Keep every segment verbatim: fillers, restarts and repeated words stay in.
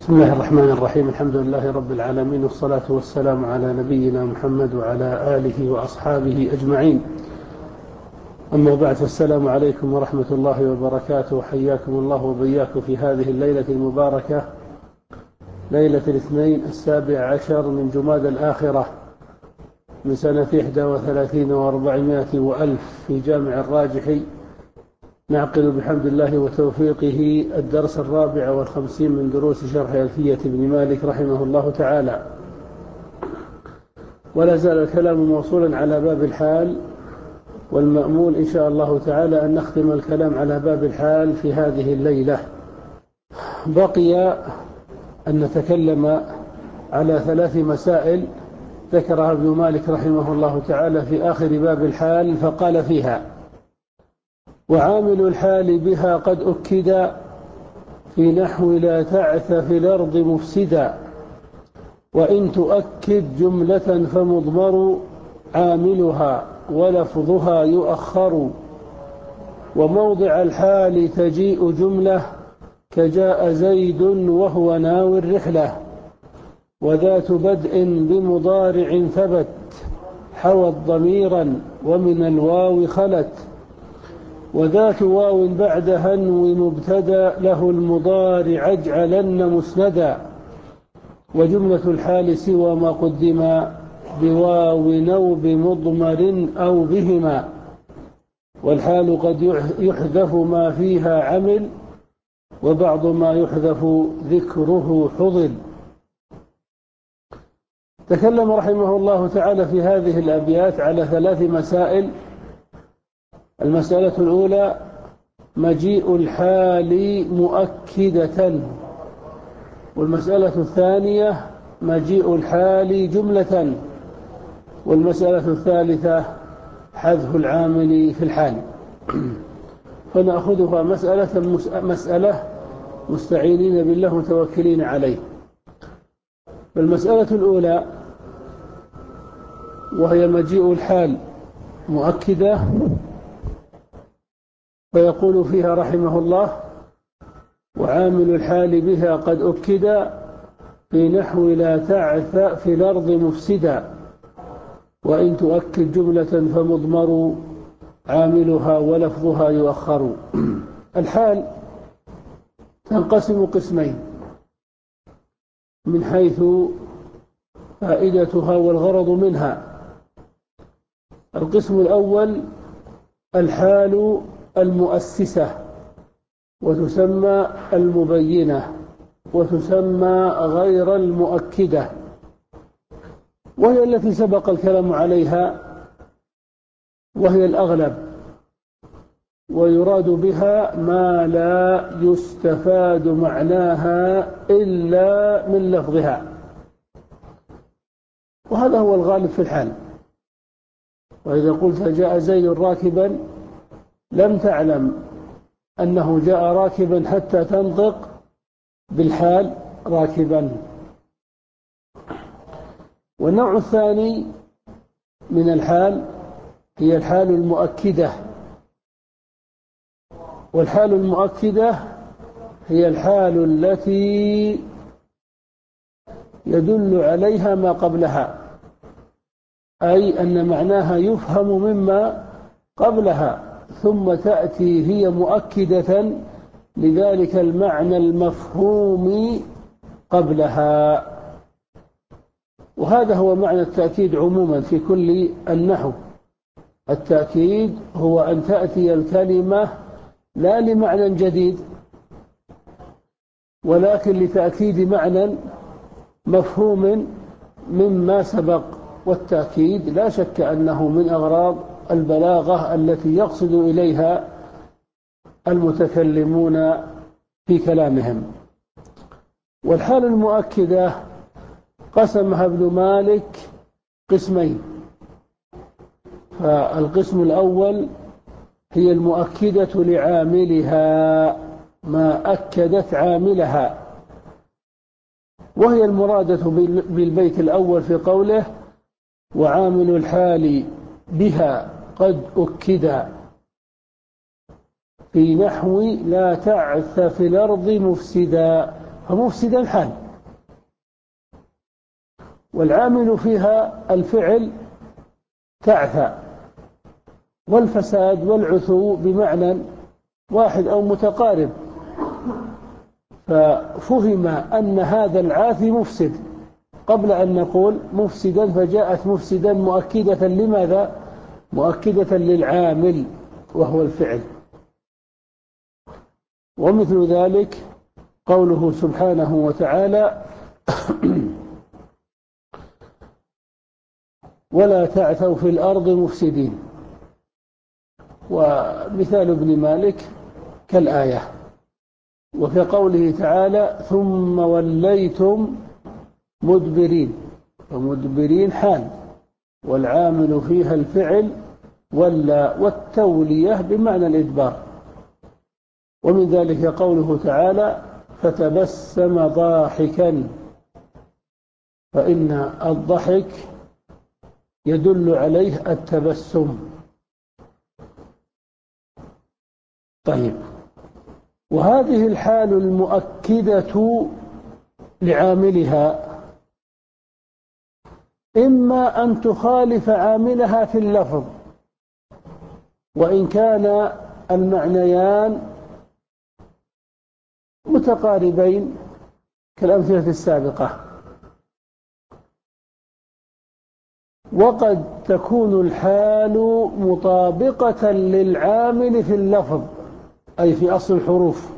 بسم الله الرحمن الرحيم. الحمد لله رب العالمين، والصلاة والسلام على نبينا محمد وعلى آله وأصحابه أجمعين. أما بعد، فالسلام عليكم ورحمة الله وبركاته، وحياكم الله وبياكم في هذه الليلة المباركة، ليلة الاثنين السابع عشر من جماد الآخرة من سنة إحدى وثلاثين وأربعمائة وألف في جامع الراجحي. نعقد بحمد الله وتوفيقه الدرس الرابع والخمسين من دروس شرح ألفية ابن مالك رحمه الله تعالى، ولا زال الكلام موصولا على باب الحال، والمأمول إن شاء الله تعالى أن نختم الكلام على باب الحال في هذه الليلة. بقي أن نتكلم على ثلاث مسائل ذكرها ابن مالك رحمه الله تعالى في آخر باب الحال، فقال فيها: وعامل الحال بها قد أكد في نحو لا تعث في الأرض مفسدا، وإن تؤكد جملة فمضمر عاملها ولفظها يؤخر، وموضع الحال تجيء جملة كجاء زيد وهو ناوي الرحلة، وذات بدء بمضارع ثبت حوت ضميرا ومن الواو خلت، وذات واو بعد هنو مبتدا له المضارع اجعلن مسندا، وجملة الحال سوى ما قدم بواو أو بمضمر أو بهما، والحال قد يحذف ما فيها عمل، وبعض ما يحذف ذكره حضل. تكلم رحمه الله تعالى في هذه الأبيات على ثلاث مسائل. المسألة الأولى: مجيء الحال مؤكدة، والمسألة الثانية: مجيء الحال جملة، والمسألة الثالثة: حذف العامل في الحال. فنأخذها مسألة مسألة مستعينين بالله متوكلين عليه. فالمسألة الأولى وهي مجيء الحال مؤكدة، فيقول فيها رحمه الله: وعامل الحال بها قد أكد في نحو لا تعث في الأرض مفسدا، وإن تؤكد جملة فمضمر عاملها ولفظها يؤخر. الحال تنقسم قسمين من حيث فائدتها والغرض منها. القسم الأول الحال المؤسسة، وتسمى المبينة، وتسمى غير المؤكدة، وهي التي سبق الكلام عليها، وهي الأغلب، ويراد بها ما لا يستفاد معناها إلا من لفظها، وهذا هو الغالب في الحال. وإذا قلت جاء زيد راكبا لم تعلم أنه جاء راكبا حتى تنطق بالحال راكبا. والنوع الثاني من الحال هي الحال المؤكدة، والحال المؤكدة هي الحال التي يدل عليها ما قبلها، أي أن معناها يفهم مما قبلها، ثم تأتي هي مؤكدة لذلك المعنى المفهوم قبلها. وهذا هو معنى التأكيد عموما في كل النحو. التأكيد هو أن تأتي الكلمة لا لمعنى جديد، ولكن لتأكيد معنى مفهوم مما سبق. والتأكيد لا شك أنه من أغراض البلاغة التي يقصد إليها المتكلمون في كلامهم. والحال المؤكدة قسمها ابن مالك قسمين. فالقسم الأول هي المؤكدة لعاملها، ما أكدت عاملها، وهي المرادة بالبيت الأول في قوله: وعامل الحال بها قد أكد في نحو لا تعث في الأرض مفسدا. فمفسدا حال، والعامل فيها الفعل تعثى، والفساد والعثو بمعنى واحد أو متقارب، ففهم أن هذا العاثي مفسد قبل أن نقول مفسدا، فجاءت مفسدا مؤكدة لماذا؟ مؤكدة للعامل وهو الفعل. ومثل ذلك قوله سبحانه وتعالى ولا تعثوا في الأرض مفسدين، ومثال ابن مالك كالآية. وفي قوله تعالى ثم وليتم مدبرين، ومدبرين حال، والعامل فيها الفعل ولا، والتولية بمعنى الإدبار. ومن ذلك قوله تعالى فتبسم ضاحكا، فإن الضحك يدل عليه التبسم. طيب، وهذه الحال المؤكدة لعاملها إما أن تخالف عاملها في اللفظ، وإن كان المعنيان متقاربين كالأمثلة السابقة، وقد تكون الحال مطابقة للعامل في اللفظ أي في أصل الحروف.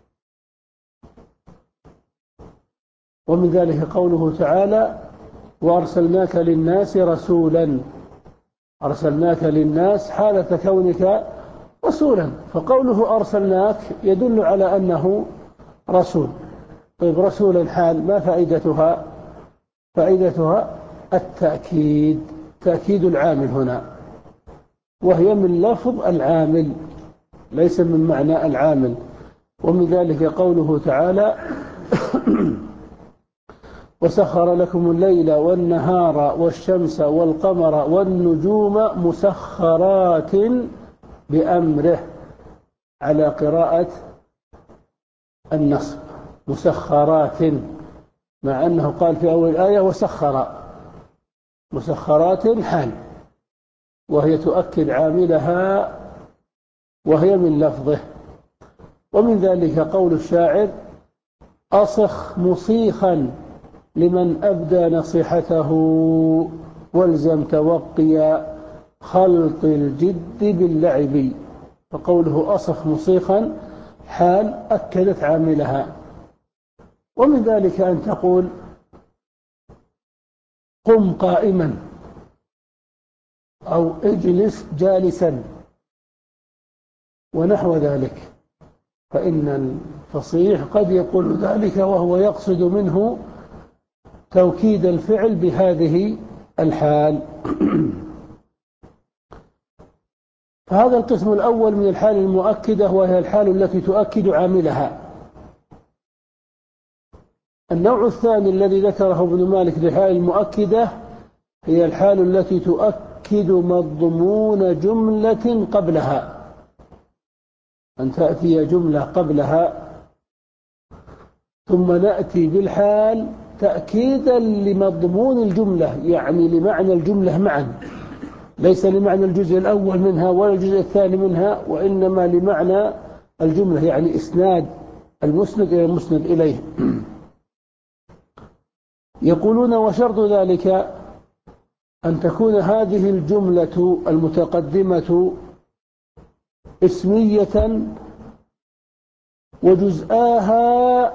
ومن ذلك قوله تعالى وأرسلناك للناس رسولا، أرسلناك للناس حالة كونك رسولا، فقوله أرسلناك يدل على أنه رسول. طيب، رسولا حال ما فائدتها؟ فائدتها التأكيد، تأكيد العامل هنا، وهي من لفظ العامل ليس من معنى العامل. ومن ذلك قوله تعالى وسخر لكم الليل والنهار والشمس والقمر والنجوم مسخرات بأمره، على قراءة النصب مسخرات، مع أنه قال في أول الآية وسخر، مسخرات حال، وهي تؤكد عاملها وهي من لفظه. ومن ذلك قول الشاعر أصخ مصيخا لمن أبدى نصيحته والزم توقي خلط الجد باللعب، فقوله أصخ مصيخا حال أكدت عاملها. ومن ذلك أن تقول قم قائما أو اجلس جالسا ونحو ذلك، فإن الفصيح قد يقول ذلك وهو يقصد منه توكيد الفعل بهذه الحال. فهذا القسم الأول من الحال المؤكدة، وهي الحال التي تؤكد عاملها. النوع الثاني الذي ذكره ابن مالك للحال المؤكدة هي الحال التي تؤكد مضمون جملة قبلها، أن تأتي جملة قبلها ثم نأتي بالحال تأكيدا لمضمون الجملة، يعني لمعنى الجملة معا، ليس لمعنى الجزء الأول منها ولا الجزء الثاني منها، وإنما لمعنى الجملة، يعني إسناد المسند إلى المسند إليه. يقولون وشرط ذلك أن تكون هذه الجملة المتقدمة اسمية وجزآها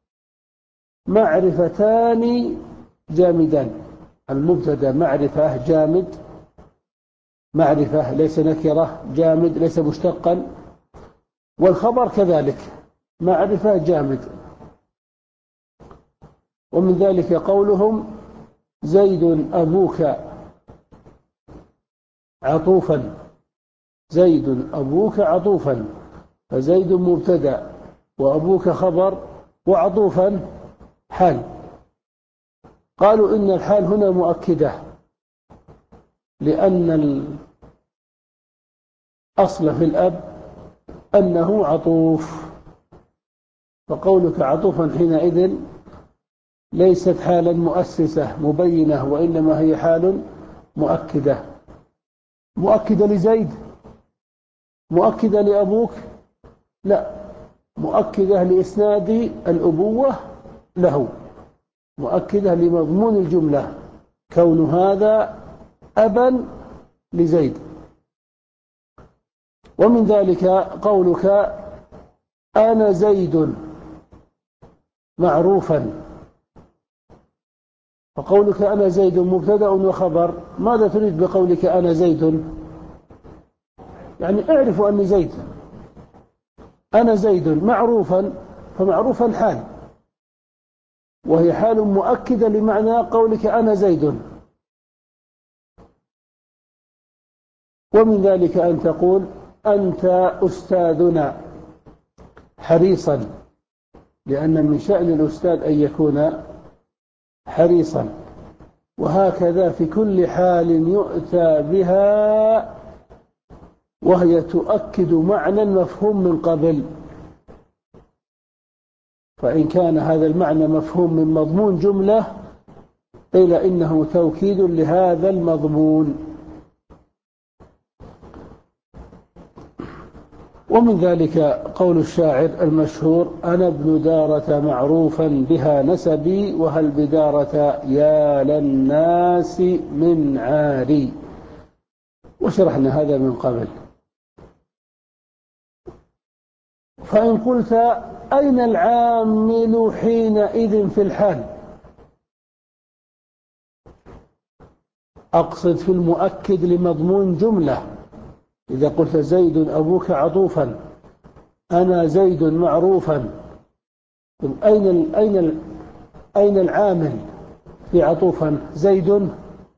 معرفتان جامدان، المبتدا معرفة جامد، معرفة ليس نكرة، جامد ليس مشتقا، والخبر كذلك معرفة جامد. ومن ذلك قولهم زيد أبوك عطوفا، زيد أبوك عطوفا، فزيد مبتدا وأبوك خبر وعطوفا حال. قالوا إن الحال هنا مؤكدة، لأن الأصل في الأب أنه عطوف، فقولك عطوفا حينئذ ليست حالا مؤسسة مبينة، وإنما هي حال مؤكدة. مؤكدة لزيد؟ مؤكدة لأبوك؟ لا، مؤكدة لإسناد الأبوة له، مؤكدة لمضمون الجملة، كون هذا أبا لزيد. ومن ذلك قولك أنا زيد معروفا. فقولك أنا زيد مبتدأ وخبر، ماذا تريد بقولك أنا زيد؟ يعني اعرف أني زيد. أنا زيد معروفا، فمعروفا حال، وهي حال مؤكدة لمعنى قولك أنا زيد. ومن ذلك أن تقول أنت أستاذنا حريصا، لأن من شأن الأستاذ أن يكون حريصا. وهكذا في كل حال يؤتى بها وهي تؤكد معنى مفهوم من قبل، فإن كان هذا المعنى مفهوم من مضمون جملة قيل إنه توكيد لهذا المضمون. ومن ذلك قول الشاعر المشهور أنا ابن دارة معروفا بها نسبي، وهل بدارة يا للناس من عاري. وشرحنا هذا من قبل. فإن قلت أين العامل حينئذ في الحال؟ أقصد في المؤكد لمضمون جملة. إذا قلت زيد أبوك عطوفا، أنا زيد معروفا، أين أين أين العامل في عطوفا؟ زيد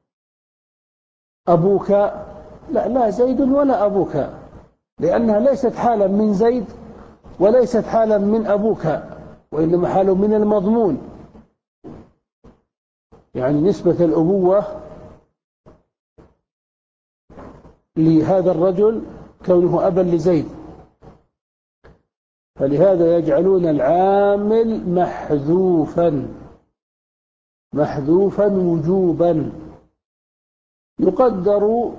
أبوك؟ لا لا زيد ولا أبوك، لأنها ليست حالا من زيد وليست حالا من أبوك، وإنما حال من المضمون. يعني نسبة الأبوة لهذا الرجل كونه أبا لزيد، فلهذا يجعلون العامل محذوفا محذوفا وجوبا، يقدر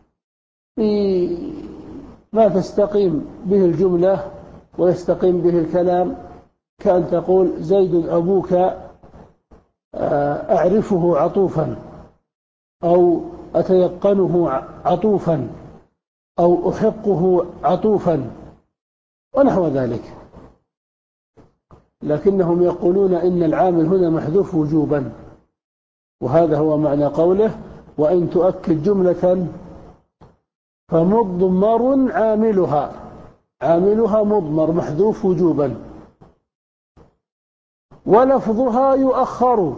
بما تستقيم به الجملة ويستقيم به الكلام، كأن تقول زيد أبوك أعرفه عطوفا، أو أتيقنه عطوفا، أو أحقه عطوفا، ونحو ذلك. لكنهم يقولون إن العامل هنا محذوف وجوبا، وهذا هو معنى قوله وإن تؤكد جملة فمضمر عاملها، عاملها مضمر محذوف وجوبا، ولفظها يؤخر،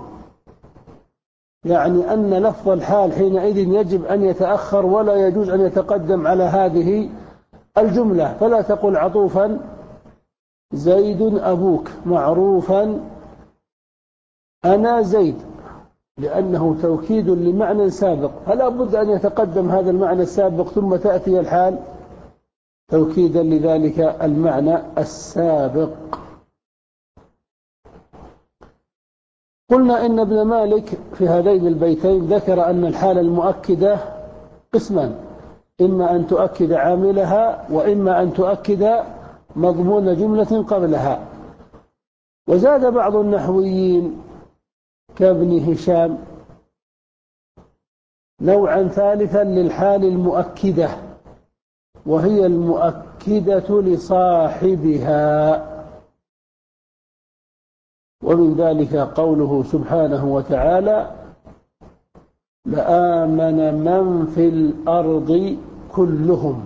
يعني أن لفظ الحال حينئذ يجب أن يتأخر ولا يجوز أن يتقدم على هذه الجملة. فلا تقل عطوفا زيد أبوك معروفا أنا زيد، لأنه توكيد لمعنى سابق، فلا بد أن يتقدم هذا المعنى السابق ثم تأتي الحال توكيدا لذلك المعنى السابق. قلنا إن ابن مالك في هذين البيتين ذكر أن الحالة المؤكدة قسمان، إما أن تؤكد عاملها وإما أن تؤكد مضمون جملة قبلها. وزاد بعض النحويين كابن هشام نوعا ثالثا للحال المؤكدة، وهي المؤكدة لصاحبها. ومن ذلك قوله سبحانه وتعالى لآمن من في الأرض كلهم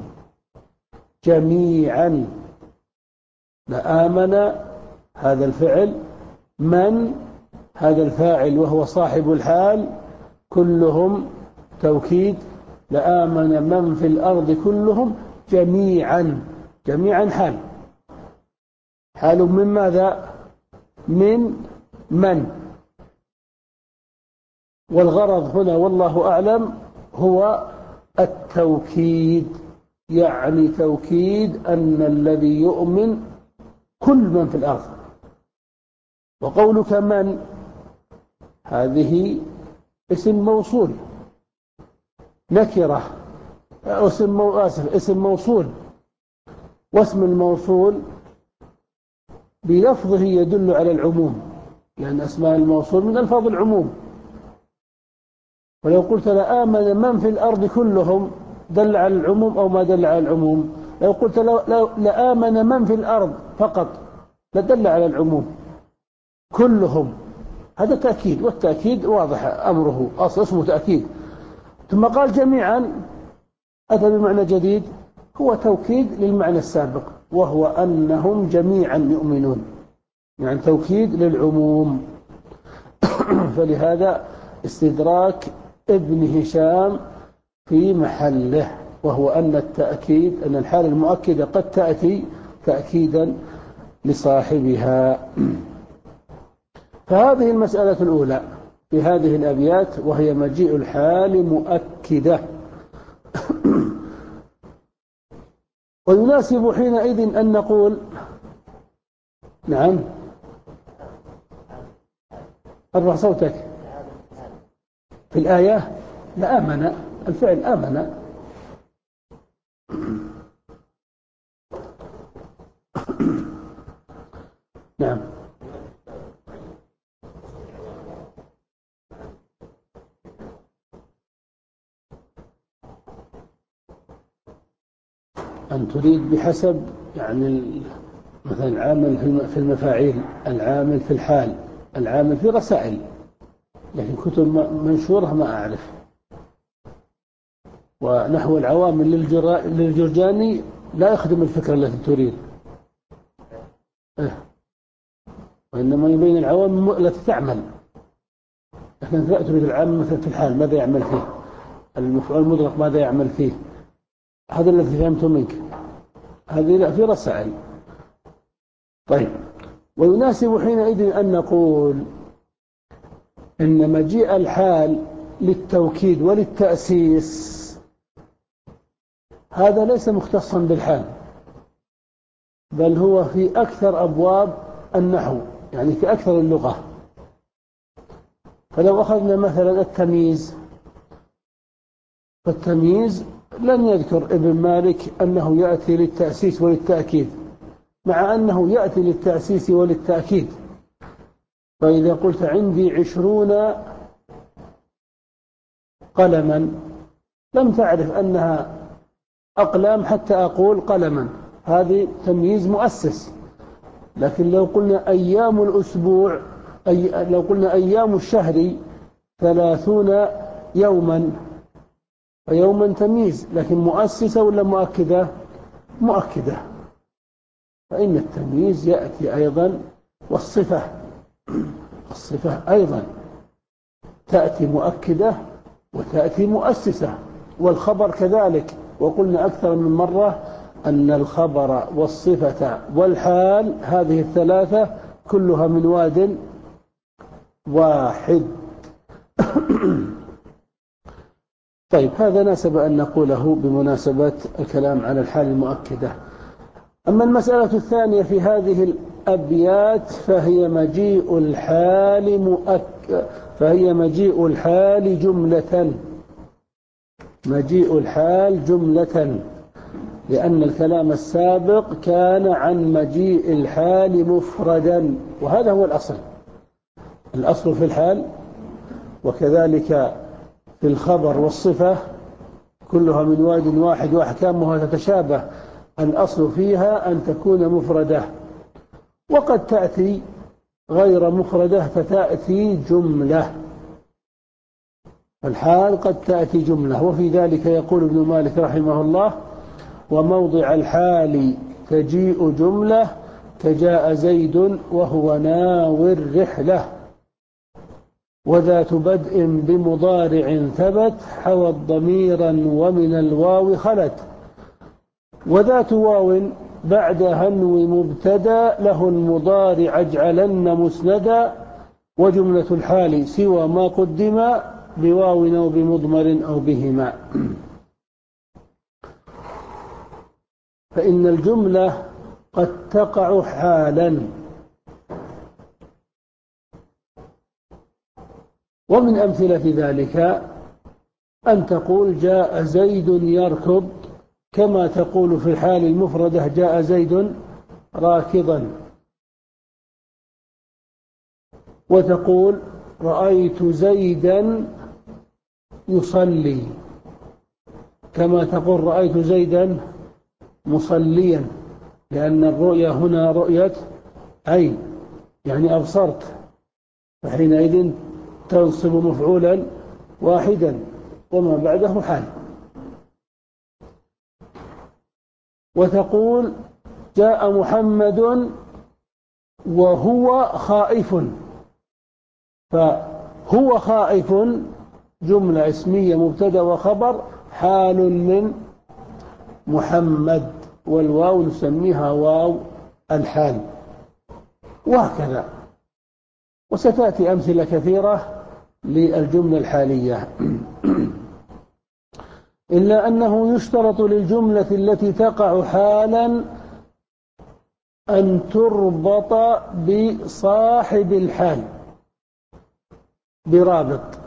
جميعا. لآمن هذا الفعل، من هذا الفاعل وهو صاحب الحال، كلهم توكيد، لآمن من في الأرض كلهم جميعا. جميعا حال، حال من ماذا؟ من من. والغرض هنا والله أعلم هو التوكيد، يعني توكيد أن الذي يؤمن كل من في الأرض، وقولك من هذه اسم موصول نكرة، اسم مو... آسف اسم موصول، واسم الموصول بلفظه يدل على العموم، لأن أسماء الموصول من ألفاظ العموم. ولو قلت لآمن من في الأرض كلهم دل على العموم أو ما دل على العموم؟ لو قلت لآمن من في الأرض فقط لدل على العموم كلهم، هذا تأكيد، والتأكيد واضح أمره، أصل اسمه تأكيد. ثم قال جميعا أتى بمعنى جديد، هو توكيد للمعنى السابق، وهو أنهم جميعا يؤمنون، يعني توكيد للعموم. فلهذا استدراك ابن هشام في محله، وهو أن التأكيد أن الحالة المؤكدة قد تأتي تأكيدا لصاحبها. فهذه المسألة الأولى في هذه الأبيات، وهي مجيء الحال مؤكدة. ويناسب حينئذ أن نقول نعم. ارفع صوتك. في الآية لآمن، الفعل آمن. نعم. أن تريد بحسب يعني مثلا العامل في المفاعيل، العامل في الحال، العامل في رسائل، لكن كتب منشورة ما أعرف. ونحو العوامل للجرجاني لا يخدم الفكرة التي تريد، إيه؟ وإنما يبين العوامل التي تعمل، لكن لا تريد العامل مثلا في الحال ماذا يعمل فيه، المفعول المدرك ماذا يعمل فيه. هذا الذي فهمته منك، هذه لا في رسائل. طيب، ويناسب حينئذ أن نقول إن مجيء الحال للتوكيد وللتأسيس هذا ليس مختصا بالحال، بل هو في أكثر أبواب النحو، يعني في أكثر اللغة. فلو أخذنا مثلا التمييز، فالتمييز لم يذكر ابن مالك أنه يأتي للتأسيس وللتأكيد، مع أنه يأتي للتأسيس وللتأكيد. فإذا قلت عندي عشرون قلما لم تعرف أنها أقلام حتى أقول قلما، هذه تمييز مؤسس. لكن لو قلنا أيام الأسبوع، أي لو قلنا أيام الشهر ثلاثون يوما، فيوما تمييز، لكن مؤسسة ولا مؤكدة؟ مؤكدة. فإن التمييز يأتي أيضا، والصفة الصفة أيضا تأتي مؤكدة وتأتي مؤسسة، والخبر كذلك. وقلنا أكثر من مرة أن الخبر والصفة والحال هذه الثلاثة كلها من واد واحد. طيب، هذا ناسب أن نقوله بمناسبة الكلام على الحال المؤكدة. أما المسألة الثانية في هذه الأبيات فهي مجيء الحال مؤك... فهي مجيء الحال جملة، مجيء الحال جملة، لأن الكلام السابق كان عن مجيء الحال مفردا، وهذا هو الأصل. الأصل في الحال وكذلك في الخبر والصفة كلها من واد واحد وأحكامها تتشابه، الأصل فيها أن تكون مفردة، وقد تأتي غير مفردة فتأتي جملة. الحال قد تأتي جملة، وفي ذلك يقول ابن مالك رحمه الله: وموضع الحال تجيء جملة كجاء زيد وهو ناوي الرحلة، وذات بدء بمضارع ثبت حوت ضميرا ومن الواو خلت، وذات واو بعد هنو مبتدا له المضارع اجعلن مسندا، وجملة الحال سوى ما قدم بواو أو بمضمر أو بهما. فإن الجملة قد تقع حالا، ومن أمثلة ذلك أن تقول جاء زيد يركض، كما تقول في الحال المفردة جاء زيد راكضا، وتقول رأيت زيدا يصلي، كما تقول رأيت زيدا مصليا، لأن الرؤية هنا رؤية عين، يعني أبصرت، فحينئذ تنصب مفعولا واحدا وما بعده حال. وتقول جاء محمد وهو خائف، فهو خائف جملة اسمية مبتدأ وخبر حال من محمد، والواو نسميها واو الحال، وهكذا. وستأتي أمثلة كثيرة للجملة الحالية. إلا أنه يشترط للجملة التي تقع حالا أن تربط بصاحب الحال برابط.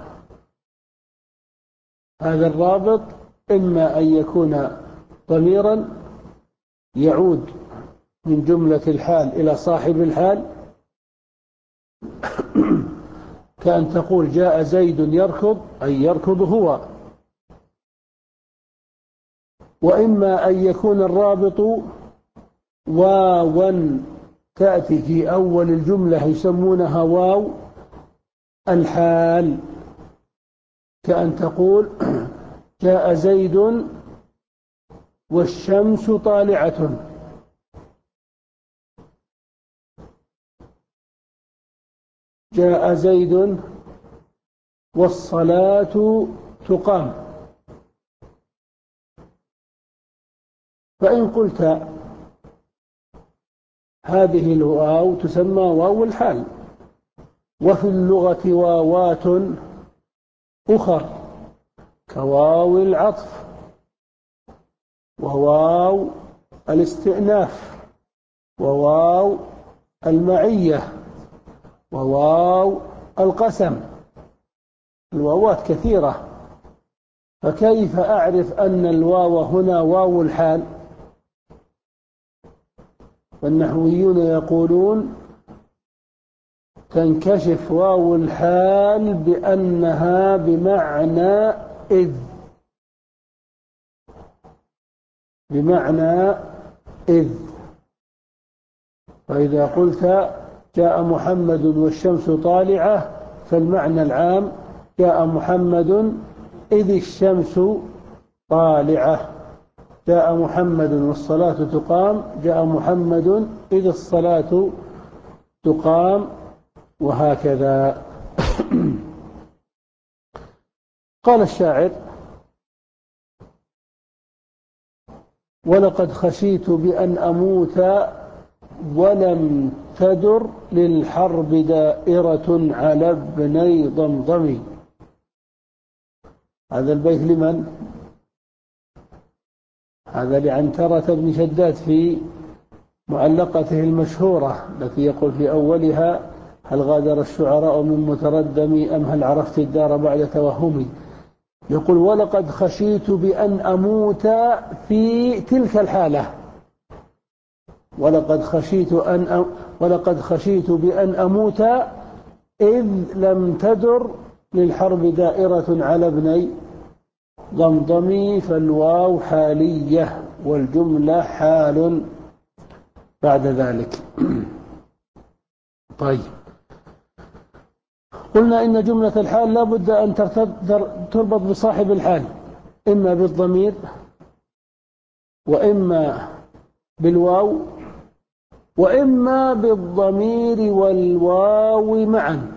هذا الرابط إما أن يكون ضميرا يعود من جملة الحال إلى صاحب الحال، كأن تقول جاء زيد يركض، أي يركض هو. وإما أن يكون الرابط واوا تأتي في أول الجملة يسمونها واو الحال، كأن تقول جاء زيد والشمس طالعة، جاء زيد والصلاة تقام. فإن قلت هذه الواو تسمى واو الحال، وفي اللغة واوات أخر كواو العطف وواو الاستئناف وواو المعية وواو القسم. الواوات كثيرة، فكيف أعرف أن الواو هنا واو الحال؟ والنحويون يقولون تنكشف واو الحال بأنها بمعنى إذ، بمعنى إذ. فإذا قلت جاء محمد والشمس طالعة، فالمعنى العام جاء محمد إذ الشمس طالعة، جاء محمد والصلاة تقام، جاء محمد إذ الصلاة تقام، وهكذا. قال الشاعر ولقد خشيت بأن أموت ولم تدر للحرب دائرة على ابني ضمضم. هذا البيت لمن؟ هذا لعنترة بن شداد في معلقته المشهورة التي يقول في أولها هل غادر الشعراء من متردم أم هل عرفت الدار بعد توهمي. يقول ولقد خشيت بأن أموت في تلك الحالة، ولقد خشيت أن أ... ولقد خشيت بأن أموت إذ لم تدر للحرب دائرة على ابني ضمضمي. فالواو حالية والجملة حال بعد ذلك. طيب، قلنا إن جملة الحال لا بد أن تربط بصاحب الحال، إما بالضمير وإما بالواو وإما بالضمير والواو معا،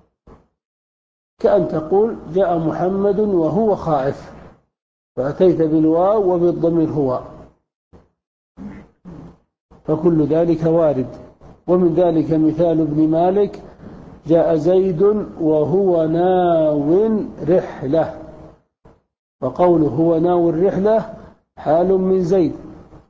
كأن تقول جاء محمد وهو خائف، فأتيت بالواو وبالضمير هو، فكل ذلك وارد. ومن ذلك مثال ابن مالك جاء زيد وهو ناو رحلة، فقوله هو ناو الرحلة حال من زيد،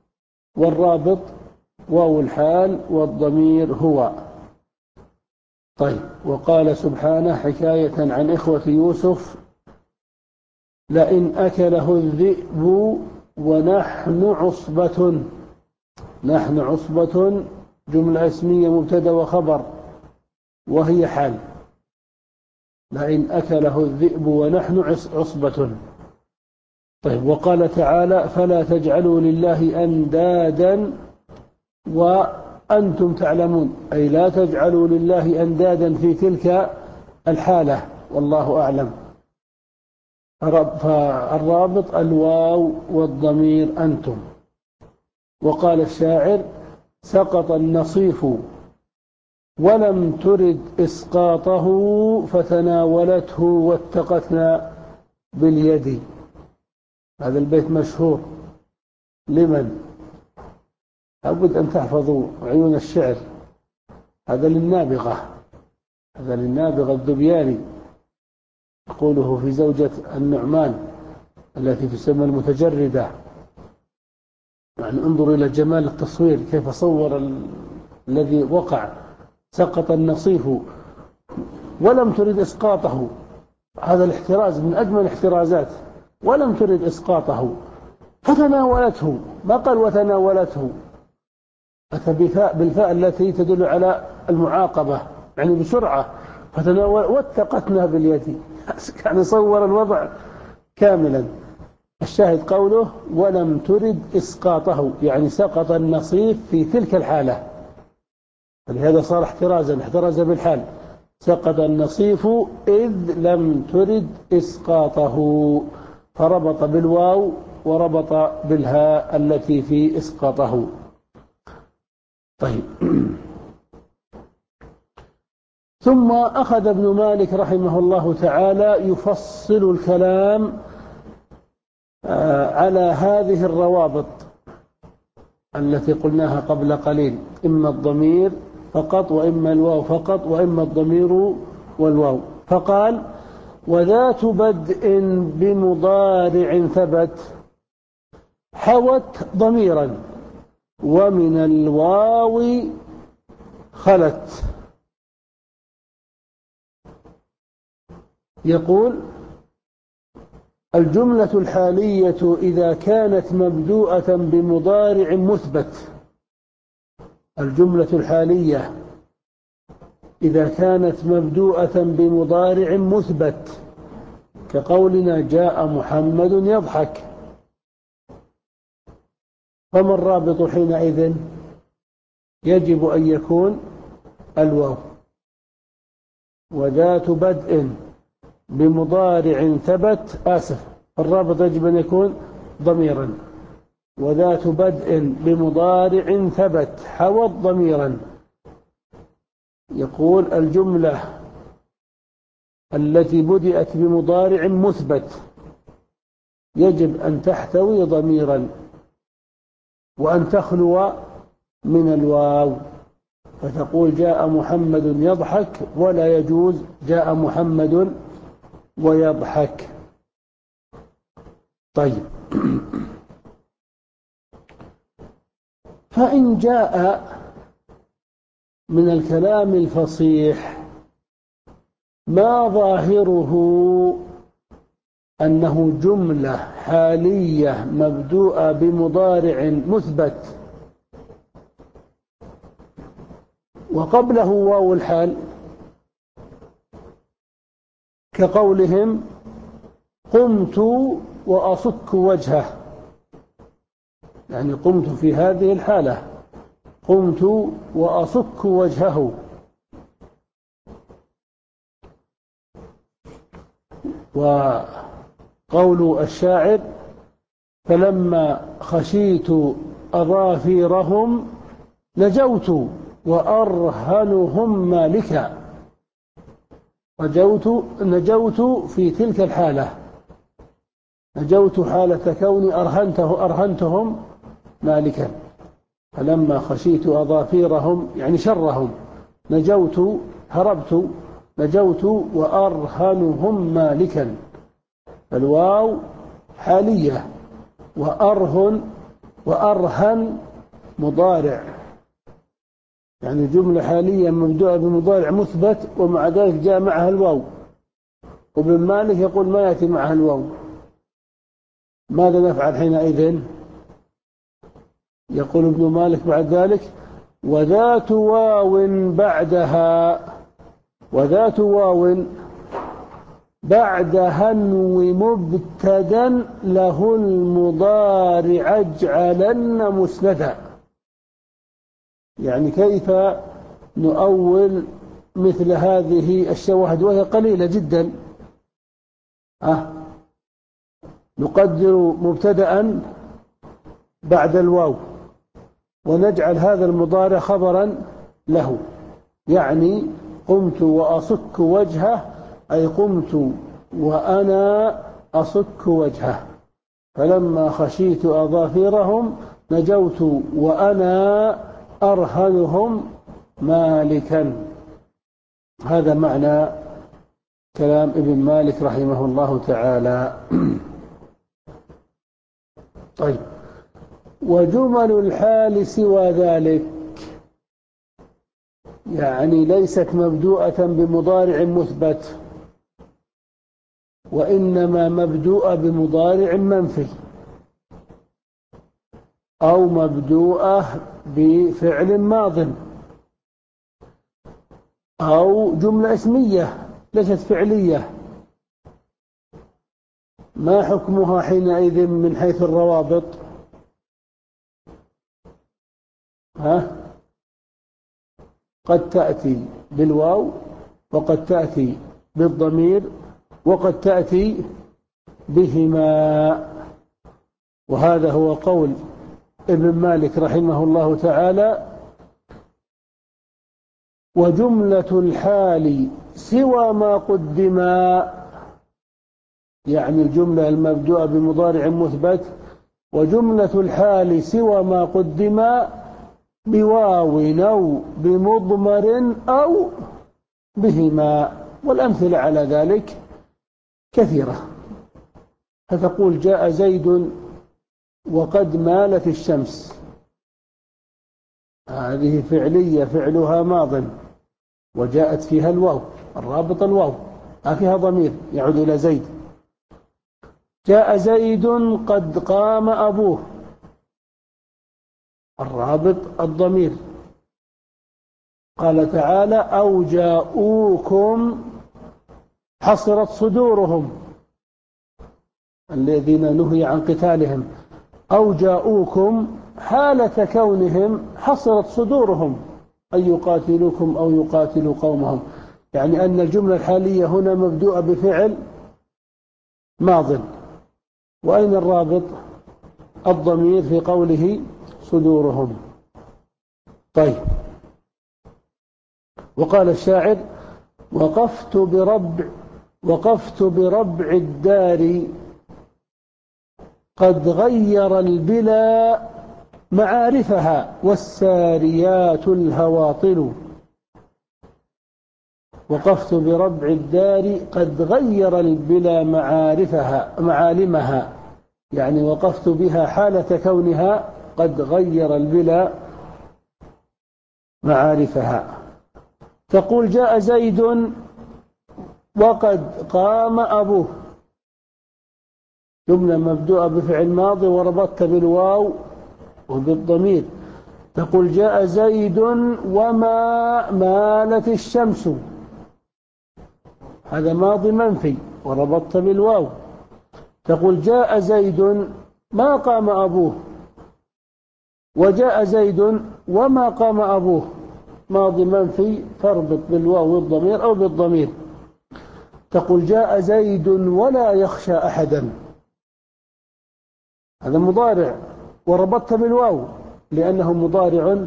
والرابط واو الحال والضمير هو. طيب، وقال سبحانه حكاية عن إخوة يوسف: لئن أكله الذئب ونحن عصبة. نحن عصبة جملة اسمية مبتدأ وخبر، وهي حال. لئن أكله الذئب ونحن عصبة. طيب، وقال تعالى: فلا تجعلوا لله أندادا وأنتم تعلمون، أي لا تجعلوا لله أندادا في تلك الحالة، والله أعلم. فالرابط الواو والضمير أنتم. وقال الشاعر: سقط النصيف ولم ترد إسقاطه فتناولته واتقتنا باليد. هذا البيت مشهور لمن؟ لابد أن تحفظوا عيون الشعر. هذا للنابغة، هذا للنابغة الذبياني، يقوله في زوجة النعمان التي تسمى المتجردة. يعني انظروا إلى جمال التصوير، كيف صور ال... الذي وقع. سقط النصيف ولم ترد إسقاطه، هذا الاحتراز من أجمل الاحترازات. ولم ترد إسقاطه فتناولته، ما قال وتناولته، أتى بالفاء التي تدل على المعاقبة، يعني بسرعة. فتناول واتقتنا باليد، يعني صور الوضع كاملا. الشاهد قوله: ولم ترد إسقاطه، يعني سقط النصيف في تلك الحالة، فلهذا صار احترازا، احترز بالحال. سقط النصيف إذ لم ترد إسقاطه، فربط بالواو وربط بالهاء التي في إسقاطه. طيب. ثم أخذ ابن مالك رحمه الله تعالى يفصل الكلام على هذه الروابط التي قلناها قبل قليل: إما الضمير فقط، وإما الواو فقط، وإما الضمير والواو. فقال: وذات بدء بمضارع ثبت حوت ضميرا ومن الواو خلت. يقول: الجملة الحالية إذا كانت مبدوءة بمضارع مثبت. الجملة الحالية إذا كانت مبدوءة بمضارع مثبت، كقولنا: جاء محمد يضحك. فما الرابط حينئذ؟ يجب أن يكون الواو. وذات بدء بمضارع ثبت، آسف، الرابط يجب أن يكون ضميرا. وذات بدء بمضارع ثبت حوت ضميرا. يقول: الجملة التي بدأت بمضارع مثبت يجب أن تحتوي ضميرا وأن تخلو من الواو، فتقول: جاء محمد يضحك، ولا يجوز جاء محمد ويضحك. طيب. فإن جاء من الكلام الفصيح ما ظاهره أنه جملة حالية مبدوءة بمضارع مثبت وقبله واو الحال، كقولهم: قمت وأصك وجهه، يعني قمت في هذه الحالة، قمت وأصك وجهه. وقول الشاعر: فلما خشيت أظافيرهم نجوت وأرهنهم مالكا. نجوت نجوت في تلك الحالة، نجوت حالة كوني أرهنته أرهنتهم مالكا. فلما خشيت أظافيرهم يعني شرهم، نجوت هربت، نجوت وأرهنهم مالكا. الواو حالية، وأرهن وأرهن مضارع، يعني جملة حالية مبدوءة بمضارع مثبت ومع ذلك جاء معها الواو، وابن مالك يقول ما يأتي معها الواو. ماذا نفعل حينئذ؟ يقول ابن مالك بعد ذلك: وذات واو بعدها، وذات واو بعد هنو مبتدا له المضارع اجعلن مسندا. يعني كيف نؤول مثل هذه الشواهد وهي قليلة جدا؟ أه نقدر مبتدأ بعد الواو ونجعل هذا المضارع خبرا له، يعني قمت وأصك وجهه، أي قمت وأنا أصك وجهه، فلما خشيت أظافرهم نجوت وأنا أرهنهم مالكا. هذا معنى كلام ابن مالك رحمه الله تعالى. طيب، وجمل الحال سوى ذلك، يعني ليست مبدوءة بمضارع مثبت، وإنما مبدوءة بمضارع منفي، أو مبدوءة بفعل ماض، أو جملة اسمية ليست فعلية. ما حكمها حينئذ من حيث الروابط؟ ها؟ قد تأتي بالواو، وقد تأتي بالضمير، وقد تأتي بهما. وهذا هو قول ابن مالك رحمه الله تعالى: وجملة الحال سوى ما قدما، يعني الجملة المبدوءة بمضارع مثبت، وجملة الحال سوى ما قدما بواو أو بمضمر أو بهما. والأمثلة على ذلك كثيرة. فتقول: جاء زيد وقد مالت الشمس، هذه فعلية فعلها ماض وجاءت فيها الواو، الرابط الواو، ما فيها ضمير يعود إلى زيد. جاء زيد قد قام أبوه، الرابط الضمير. قال تعالى: أو جاءوكم حصرت صدورهم، الذين نهي عن قتالهم، أو جاءوكم حالة كونهم حصرت صدورهم أن يقاتلوكم أو يقاتلوا قومهم، يعني أن الجملة الحالية هنا مبدوءة بفعل ماض. وأين الرابط؟ الضمير في قوله صدورهم. طيب، وقال الشاعر: وقفت بربع وقفت بربع الدار قد غير البلا معارفها والساريات الهواطل. وقفت بربع الدار قد غير البلا معارفها معالمها، يعني وقفت بها حالة كونها قد غير البلا معارفها. تقول: جاء زيد وقد قام أبوه، جملة مبدوءة بفعل ماضي وربطت بالواو وبالضمير. تقول: جاء زيد وما مالت الشمس، هذا ماضي منفي وربطت بالواو. تقول: جاء زيد ما قام أبوه، وجاء زيد وما قام أبوه، ماضي منفي تربط بالواو والضمير أو بالضمير. تقول: جاء زيد ولا يخشى أحدا، هذا مضارع وربطت بالواو لأنه مضارع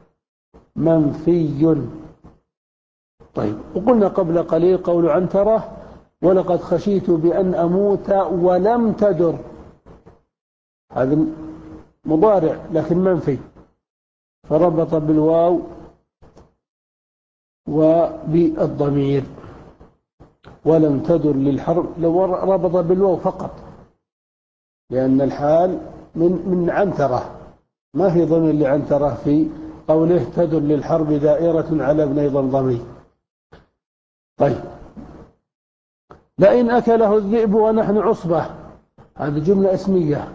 منفي. طيب، وقلنا قبل قليل قول عنترة: ولقد خشيت بأن أموت ولم تدر، هذا مضارع لكن منفي فربط بالواو وبالضمير. ولم تدر للحرب لو ربط بالواو فقط، لأن الحال من من عنترة، ما في ضمير لعنترة في قوله تدر للحرب دائرة على ابني ضمضمي. طيب، لئن أكله الذئب ونحن عصبة، هذه جملة اسمية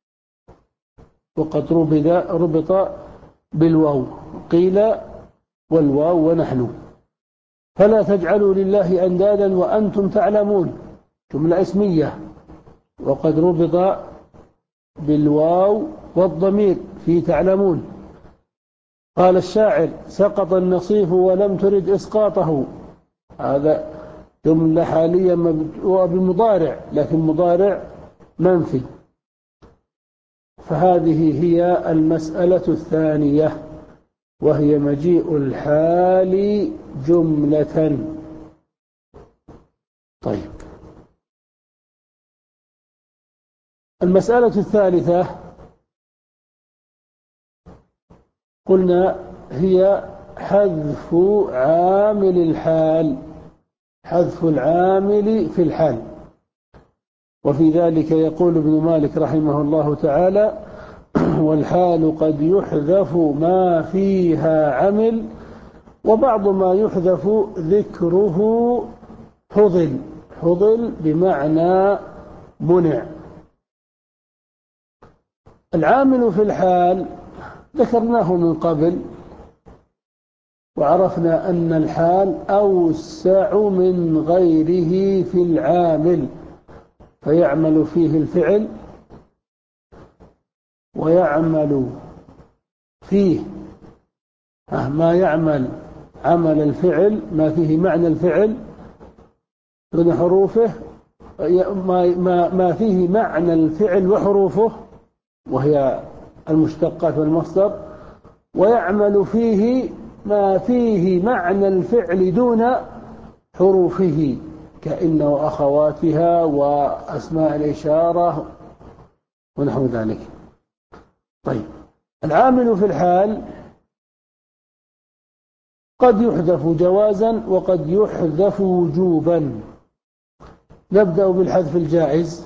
وقد ربط بالواو، قيل والواو ونحن. فلا تجعلوا لله أندادا وأنتم تعلمون، جملة اسمية وقد ربط بالواو والضمير في تعلمون. قال الشاعر سقط النصيف ولم ترد إسقاطه، هذا جملة حالية وبمضارع لكن مضارع منفي. فهذه هي المسألة الثانية، وهي مجيء الحال جملة. طيب، المسألة الثالثة قلنا هي حذف عامل الحال، حذف العامل في الحال. وفي ذلك يقول ابن مالك رحمه الله تعالى والحال قد يحذف ما فيها عمل، وبعض ما يحذف ذكره حضل، حضل بمعنى منع. العامل في الحال ذكرناه من قبل، وعرفنا أن الحال أوسع من غيره في العامل، فيعمل فيه الفعل ويعمل فيه ما يعمل عمل الفعل، ما فيه معنى الفعل من حروفه، ما ما فيه معنى الفعل وحروفه وهي المشتقات والمصدر، ويعمل فيه ما فيه معنى الفعل دون حروفه كإن وأخواتها وأسماء الإشارة ونحو ذلك. طيب، العامل في الحال قد يحذف جوازا وقد يحذف وجوبا. نبدأ بالحذف الجائز.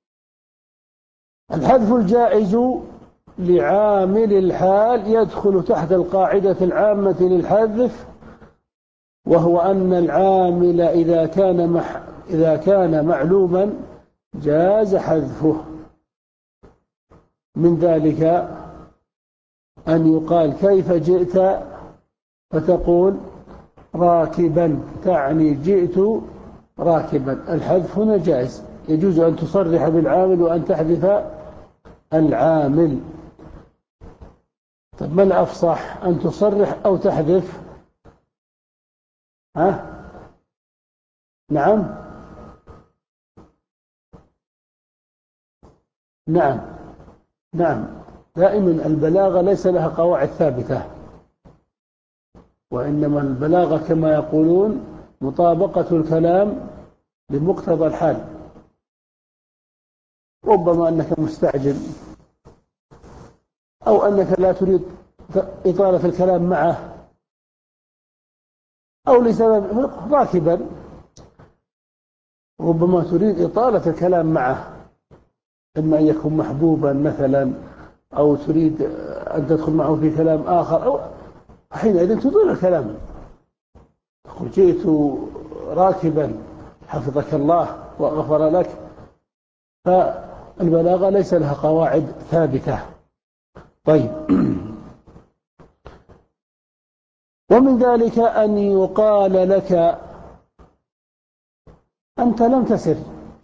الحذف الجائز لعامل الحال يدخل تحت القاعدة العامة للحذف، وهو أن العامل إذا كان مح إذا كان معلوما جاز حذفه. من ذلك أن يقال كيف جئت فتقول راكبا، تعني جئت راكبا. الحذف هنا جائز، يجوز أن تصرح بالعامل وأن تحذف العامل. طب ما الأفصح، أن تصرح أو تحذف؟ ها؟ نعم نعم نعم دائما البلاغة ليس لها قواعد ثابتة، وإنما البلاغة كما يقولون مطابقة الكلام لمقتضى الحال. ربما أنك مستعجل أو أنك لا تريد إطالة الكلام معه أو لسبب راكبا، ربما تريد إطالة الكلام معه، إما أن يكون محبوبا مثلا، أو تريد أن تدخل معه في كلام آخر، أو حينئذ تطيل الكلام. تقول جئت راكبا حفظك الله وغفر لك. فالبلاغة ليس لها قواعد ثابتة. طيب، ومن ذلك أن يقال لك أنت لم تسر،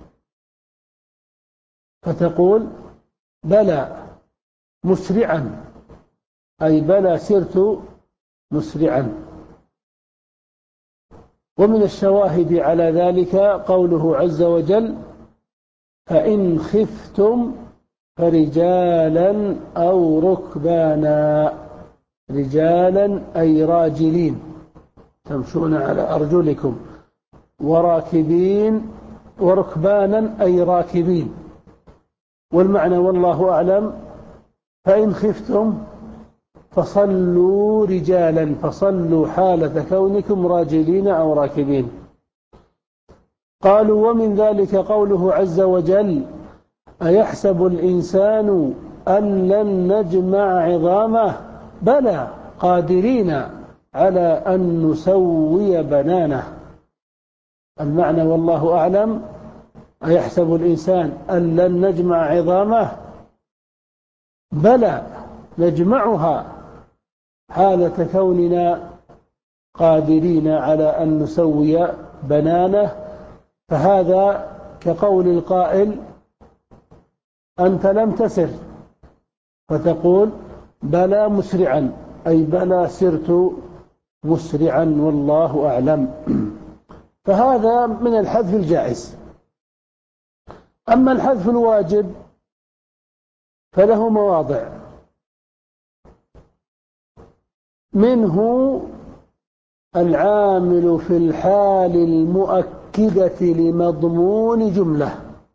فتقول بلى مسرعا، أي بلى سرت مسرعا. ومن الشواهد على ذلك قوله عز وجل فإن خفتم فرجالا أو ركبانا، رجالا أي راجلين تمشون على أرجلكم، وراكبين وركبانا أي راكبين. والمعنى والله أعلم فإن خفتم فصلوا رجالا، فصلوا حالة كونكم راجلين أو راكبين. قالوا ومن ذلك قوله عز وجل أيحسب الإنسان أن لن نجمع عظامه، بلى قادرين على أن نسوي بنانه. المعنى والله أعلم: أيحسب الإنسان أن لن نجمع عظامه؟ بلى نجمعها حالة كوننا قادرين على أن نسوي بنانه. فهذا كقول القائل: أنت لم تسر، فتقول: بلى مسرعا، أي بلى سرت مسرعا والله أعلم. فهذا من الحذف الجائز. أما الحذف الواجب فله مواضع، منه العامل في الحال المؤكدة لمضمون جملة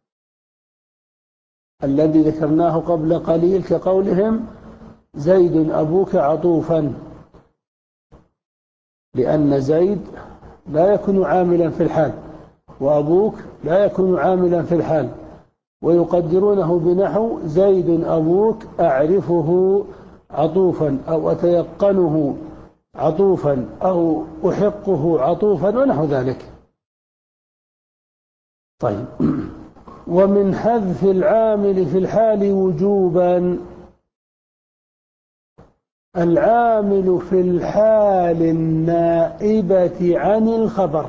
الذي ذكرناه قبل قليل، كقولهم: زيد أبوك عطوفا، لأن زيد لا يكون عاملا في الحال، وأبوك لا يكون عاملا في الحال، ويقدرونه بنحو: زيد أبوك أعرفه عطوفا، أو أتيقنه عطوفا، أو أحقه عطوفا، ونحو ذلك. طيب، ومن حذف العامل في الحال وجوبا: العامل في الحال النائبة عن الخبر،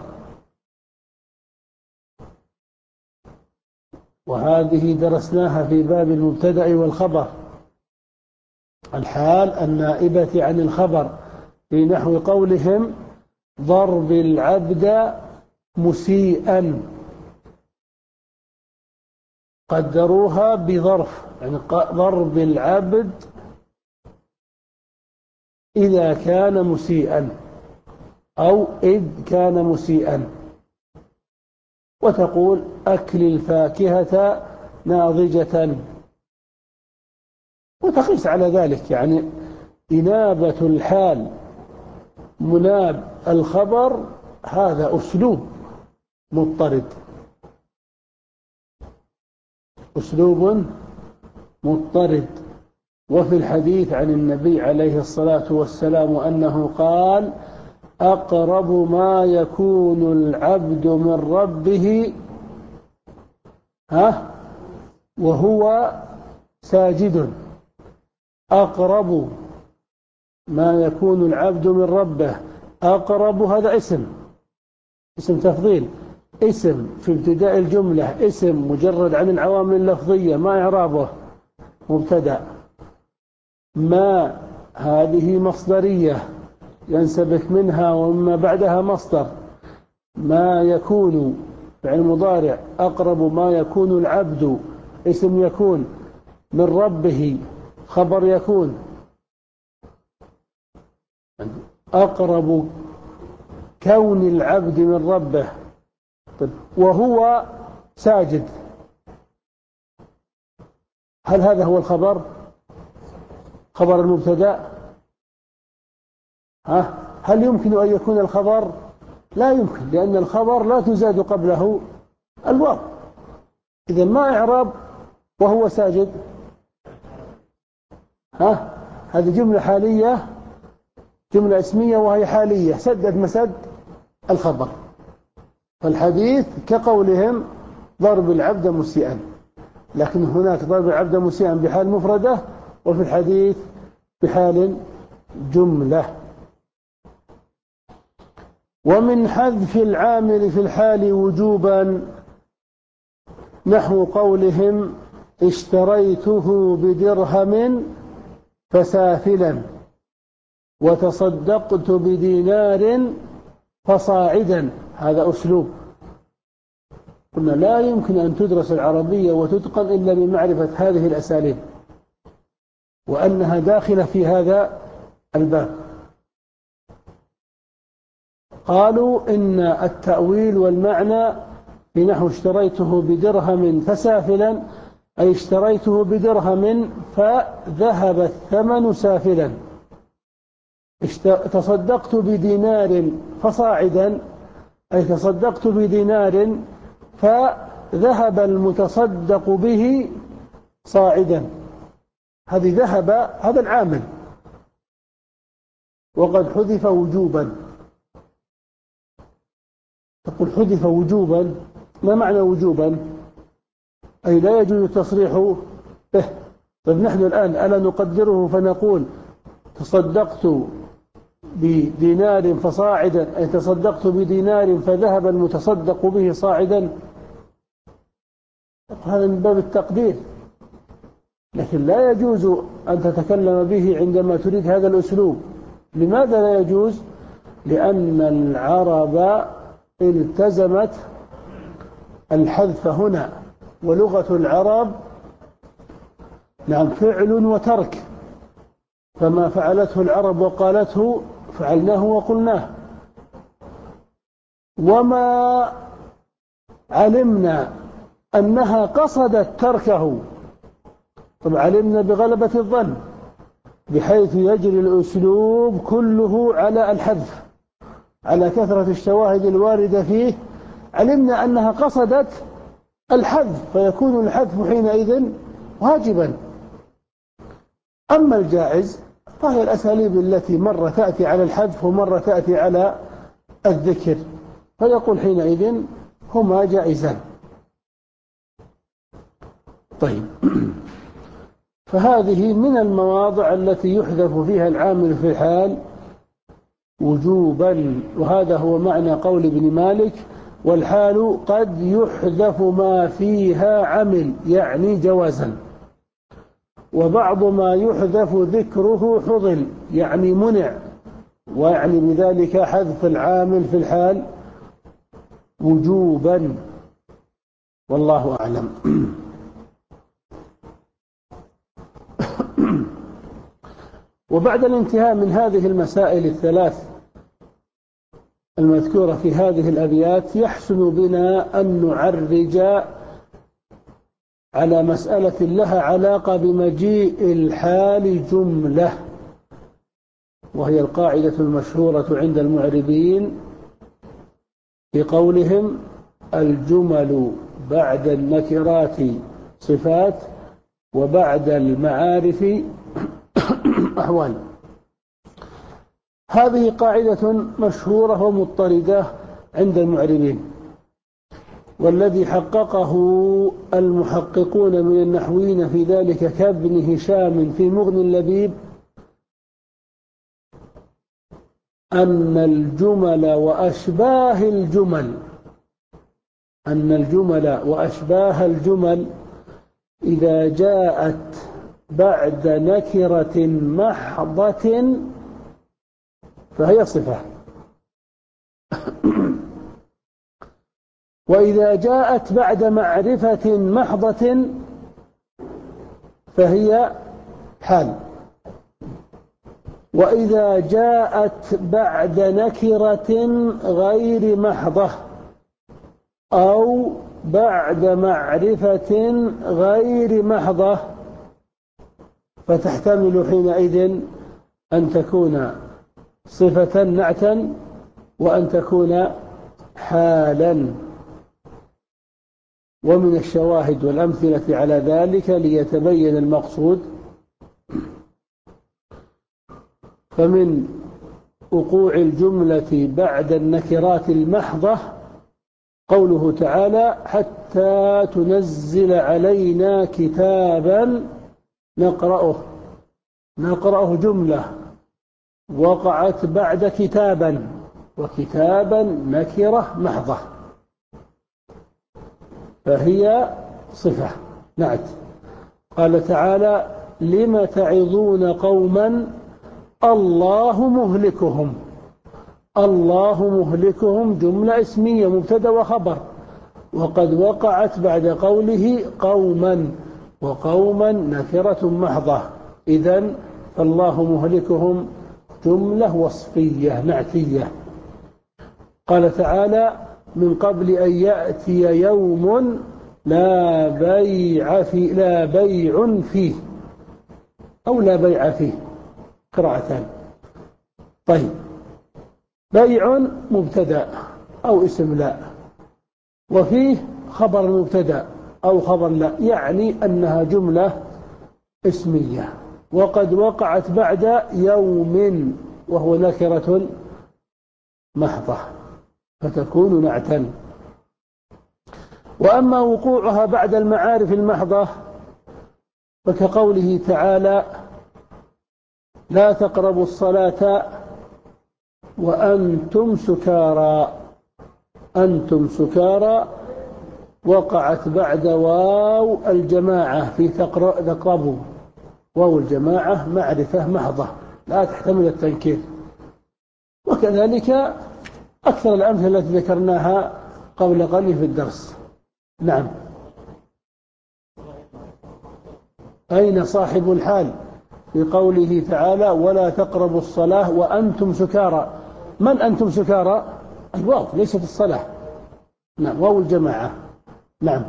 وهذه درسناها في باب المبتدأ والخبر. الحال النائبة عن الخبر في نحو قولهم: ضرب العبد مسيئا، قدروها بظرف، يعني ضرب العبد إذا كان مسيئا أو إذ كان مسيئا. وتقول: أكل الفاكهة ناضجة، وتقيس على ذلك، يعني إنابة الحال مناب الخبر، هذا أسلوب مضطرد، أسلوب مضطرد. وفي الحديث عن النبي عليه الصلاة والسلام أنه قال: أقرب ما يكون العبد من ربه ها وهو ساجد. أقرب ما يكون العبد من ربه، أقرب هذا اسم اسم تفضيل، اسم في ابتداء الجملة، اسم مجرد عن العوامل اللفظية، ما إعرابه؟ مبتدأ. ما هذه مصدرية ينسبك منها ومما بعدها مصدر. ما يكون فعل مضارع، أقرب ما يكون العبد اسم يكون، من ربه خبر يكون، أقرب كون العبد من ربه. طيب، وهو ساجد، هل هذا هو الخبر؟ خبر المبتدأ؟ ها هل يمكن أن يكون الخبر؟ لا يمكن، لأن الخبر لا تزاد قبله الواو. إذا ما إعراب وهو ساجد؟ ها هذه جملة حالية، جملة اسمية وهي حالية، سدت مسد الخبر. فالحديث كقولهم: ضرب العبد مسيئا، لكن هناك ضرب العبد مسيئا بحال مفردة، وفي الحديث بحال جملة. ومن حذف العامل في الحال وجوبا نحو قولهم: اشتريته بدرهم فسافلا، وتصدقت بدينار فصاعدا. هذا أسلوب. قلنا لا يمكن أن تدرس العربية وتتقن إلا بمعرفة هذه الأساليب، وأنها داخلة في هذا الباب. قالوا إن التأويل والمعنى في نحو اشتريته بدرهم فسافلا، أي اشتريته بدرهم فذهب الثمن سافلا. تصدقت بدينار فصاعدا، أي تصدقت بدينار فذهب المتصدق به صاعدا. هذه ذهب، هذا العامل، وقد حذف وجوبا. تقول حذف وجوبا، ما معنى وجوبا؟ أي لا يجوز التصريح به. طيب نحن الآن ألا نقدره فنقول تصدقت بدينار فصاعدا، أي تصدقت بدينار فذهب المتصدق به صاعدا؟ هذا من باب التقدير، لكن لا يجوز أن تتكلم به عندما تريد هذا الأسلوب. لماذا لا يجوز؟ لأن العرب التزمت الحذف هنا، ولغة العرب نعم فعل وترك، فما فعلته العرب وقالته فعلناه وقلناه. وما علمنا أنها قصدت تركه، طب علمنا بغلبة الظن، بحيث يجري الأسلوب كله على الحذف، على كثرة الشواهد الواردة فيه علمنا أنها قصدت الحذف، فيكون الحذف حينئذ واجبا. أما الجائز فهي الأساليب التي مرة تأتي على الحذف ومرة تأتي على الذكر، فيقول حينئذ هما جائزان. طيب فهذه من المواضع التي يحذف فيها العامل في الحال وجوبا، وهذا هو معنى قول ابن مالك: والحال قد يحذف ما فيها عمل، يعني جوازا. وبعض ما يحذف ذكره حضل، يعني منع، ويعني بذلك حذف العامل في الحال وجوبا، والله أعلم. وبعد الانتهاء من هذه المسائل الثلاث المذكورة في هذه الأبيات، يحسن بنا أن نعرج على مسألة لها علاقة بمجيء الحال جملة، وهي القاعدة المشهورة عند المعربين في قولهم: الجمل بعد النكرات صفات، وبعد المعارف أحوال. هذه قاعدة مشهورة ومضطردة عند المعربين، والذي حققه المحققون من النحويين في ذلك كابن هشام في مغني اللبيب أن الجمل وأشباه الجمل أن الجمل وأشباه الجمل إذا جاءت بعد نكرة محضة فهي صفة، وإذا جاءت بعد معرفة محضة فهي حال، وإذا جاءت بعد نكرة غير محضة أو بعد معرفة غير محضة فتحتمل حينئذ أن تكون صفة نعتا وأن تكون حالا. ومن الشواهد والأمثلة على ذلك ليتبين المقصود، فمن وقوع الجملة بعد النكرات المحضة قوله تعالى: حتى تنزل علينا كتابا نقرأه. نقرأه جملة وقعت بعد كتابا، وكتابا نكرة محضة فهي صفة نعت. قال تعالى: لم تعظون قوما الله مهلكهم. الله مهلكهم جملة اسمية مبتدأ وخبر، وقد وقعت بعد قوله قوما، وقوما نكرة محضة، إذن فالله مهلكهم جملة وصفية نعتية. قال تعالى: من قبل أن يأتي يوم لا بيع فيه لا بيع فيه أو لا بيع فيه، قراءتان. طيب، بيع مبتدأ أو اسم لا، وفيه خبر مبتدأ أو خبر لا، يعني أنها جملة اسمية، وقد وقعت بعد يوم وهو نكرة محضة فتكون نعتا. وأما وقوعها بعد المعارف المحضة فكقوله تعالى لا تقربوا الصلاة وأنتم سكارى. أنتم سكارى وقعت بعد واو الجماعة في تقربوا. واو الجماعة معرفة محضة لا تحتمل التنكير. وكذلك أكثر الأمثلة التي ذكرناها قبل قليل في الدرس. نعم. أين صاحب الحال في قوله تعالى ولا تقربوا الصلاة وأنتم سكارى؟ من أنتم سكارى؟ الواو ليست الصلاة. نعم واو الجماعة. نعم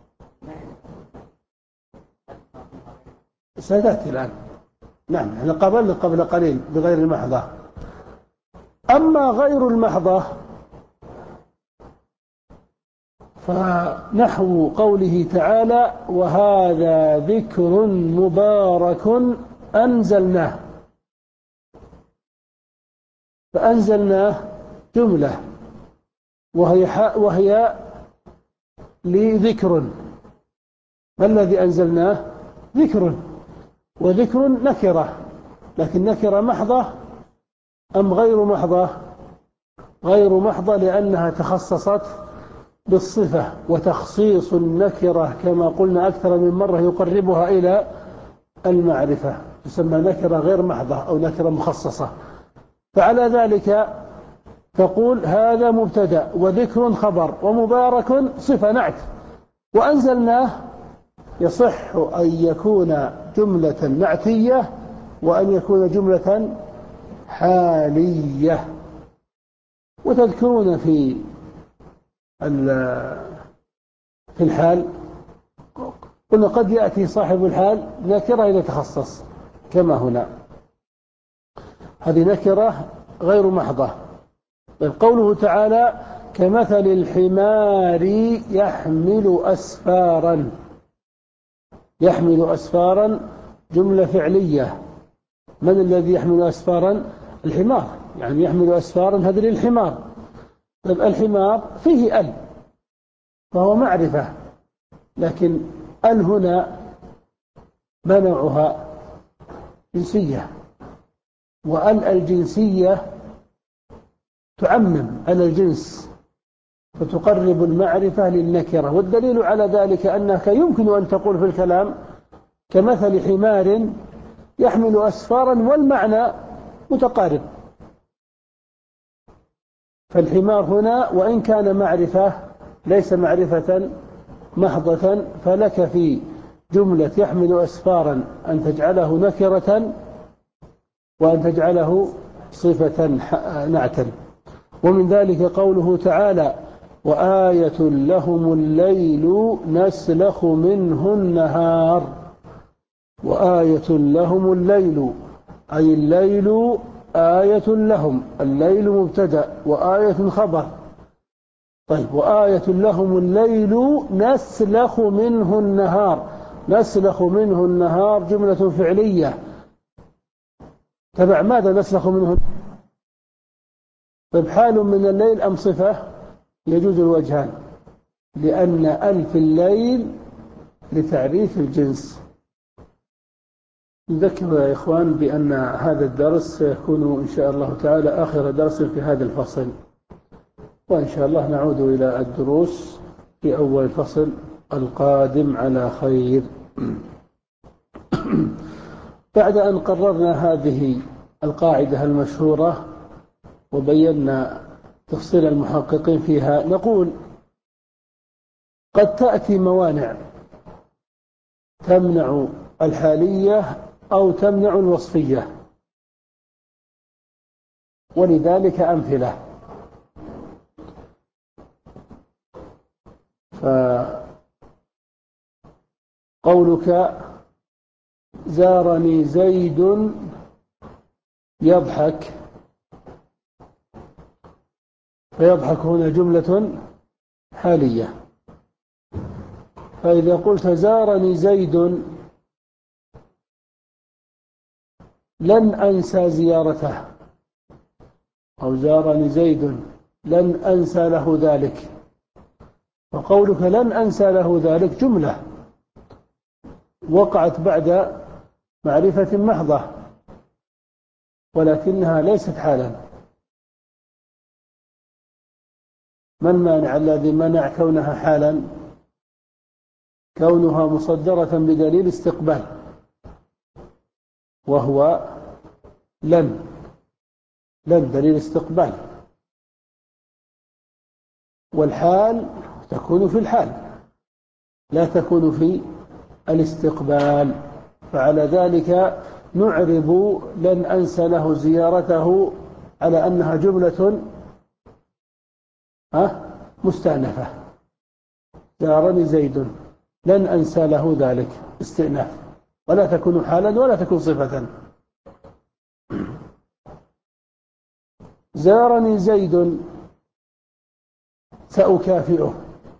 سيأتي الآن. نعم احنا قبلنا قبل قليل بغير المحضة. أما غير المحضة فنحو قوله تعالى وهذا ذكر مبارك أنزلناه. فأنزلناه جملة وهي, وهي لذكر. ما الذي أنزلناه؟ ذكر. وذكر نكرة، لكن نكرة محضة أم غير محضة؟ غير محضة لأنها تخصصت بالصفة، وتخصيص النكرة كما قلنا أكثر من مرة يقربها إلى المعرفة، تسمى نكرة غير محضة أو نكرة مخصصة. فعلى ذلك تقول هذا مبتدأ وذكر خبر ومبارك صفة نعت. وأنزلناه يصح أن يكون جملة نعتية وأن يكون جملة حالية. وتذكرون في في الحال قلنا قد يأتي صاحب الحال نكرة إذا تخصص كما هنا، هذه نكرة غير محضة. طيب قوله تعالى كمثل الحمار يحمل أسفارا. يحمل أسفارا جملة فعلية. من الذي يحمل أسفارا؟ الحمار، يعني يحمل أسفارا هذا للحمار. طيب الحمار فيه ال فهو معرفة، لكن ال هنا ما نوعها؟ جنسية، وال الجنسية تعمم على الجنس فتقرب المعرفة للنكرة. والدليل على ذلك أنك يمكن أن تقول في الكلام كمثل حمار يحمل أسفارا والمعنى متقارب. فالحمار هنا وإن كان معرفة ليس معرفة محضة، فلك في جملة يحمل أسفارا أن تجعله نكرة وأن تجعله صفة نعتا. ومن ذلك قوله تعالى وآية لهم الليل نسلخ منه النهار. وآية لهم الليل أي الليل آية لهم، الليل مبتدأ وآية خبر. طيب وآية لهم الليل نسلخ منه النهار. نسلخ منه النهار جملة فعلية تبع ماذا نسلخ منه؟ طيب حال من الليل أم صفة؟ يجوز الوجهان، لأن ألف الليل لتعريف الجنس. نذكر يا إخوان بأن هذا الدرس سيكون إن شاء الله تعالى آخر درس في هذا الفصل، وإن شاء الله نعود إلى الدروس في أول الفصل القادم على خير. بعد أن قررنا هذه القاعدة المشهورة وبينا تفصيل المحققين فيها، نقول قد تأتي موانع تمنع الحالية أو تمنع الوصفية، ولذلك أمثلة. فقولك زارني زيد يضحك، فيضحك هنا جملة حالية. فإذا قلت زارني زيد لن أنسى زيارته، أو زارني زيد لن أنسى له ذلك. وقولك لن أنسى له ذلك جملة وقعت بعد معرفة محضة، ولكنها ليست حالا. ما المانع الذي منع كونها حالا؟ كونها مصدرة بدليل استقبال، وهو لن لن دليل استقبال، والحال تكون في الحال لا تكون في الاستقبال. فعلى ذلك نعرب لن أنسى له زيارته على أنها جملة مستأنفة. زارني زيد لن أنسى له ذلك استئناف، ولا تكون حالا ولا تكون صفة. زارني زيد سأكافئه،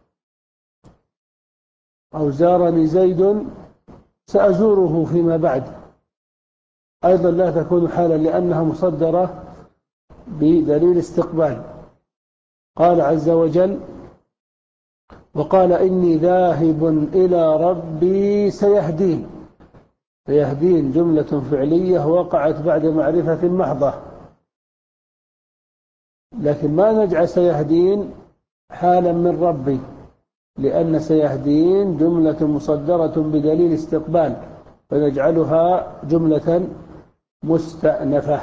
أو زارني زيد سأزوره فيما بعد، أيضا لا تكون حالا لأنها مصدرة بدليل استقبال. قال عز وجل: وقال إني ذاهب إلى ربي سيهدين. سيهدين جملة فعلية وقعت بعد معرفة محضة، لكن ما نجعل سيهدين حالا من ربي، لأن سيهدين جملة مصدرة بدليل استقبال، فنجعلها جملة مستأنفة.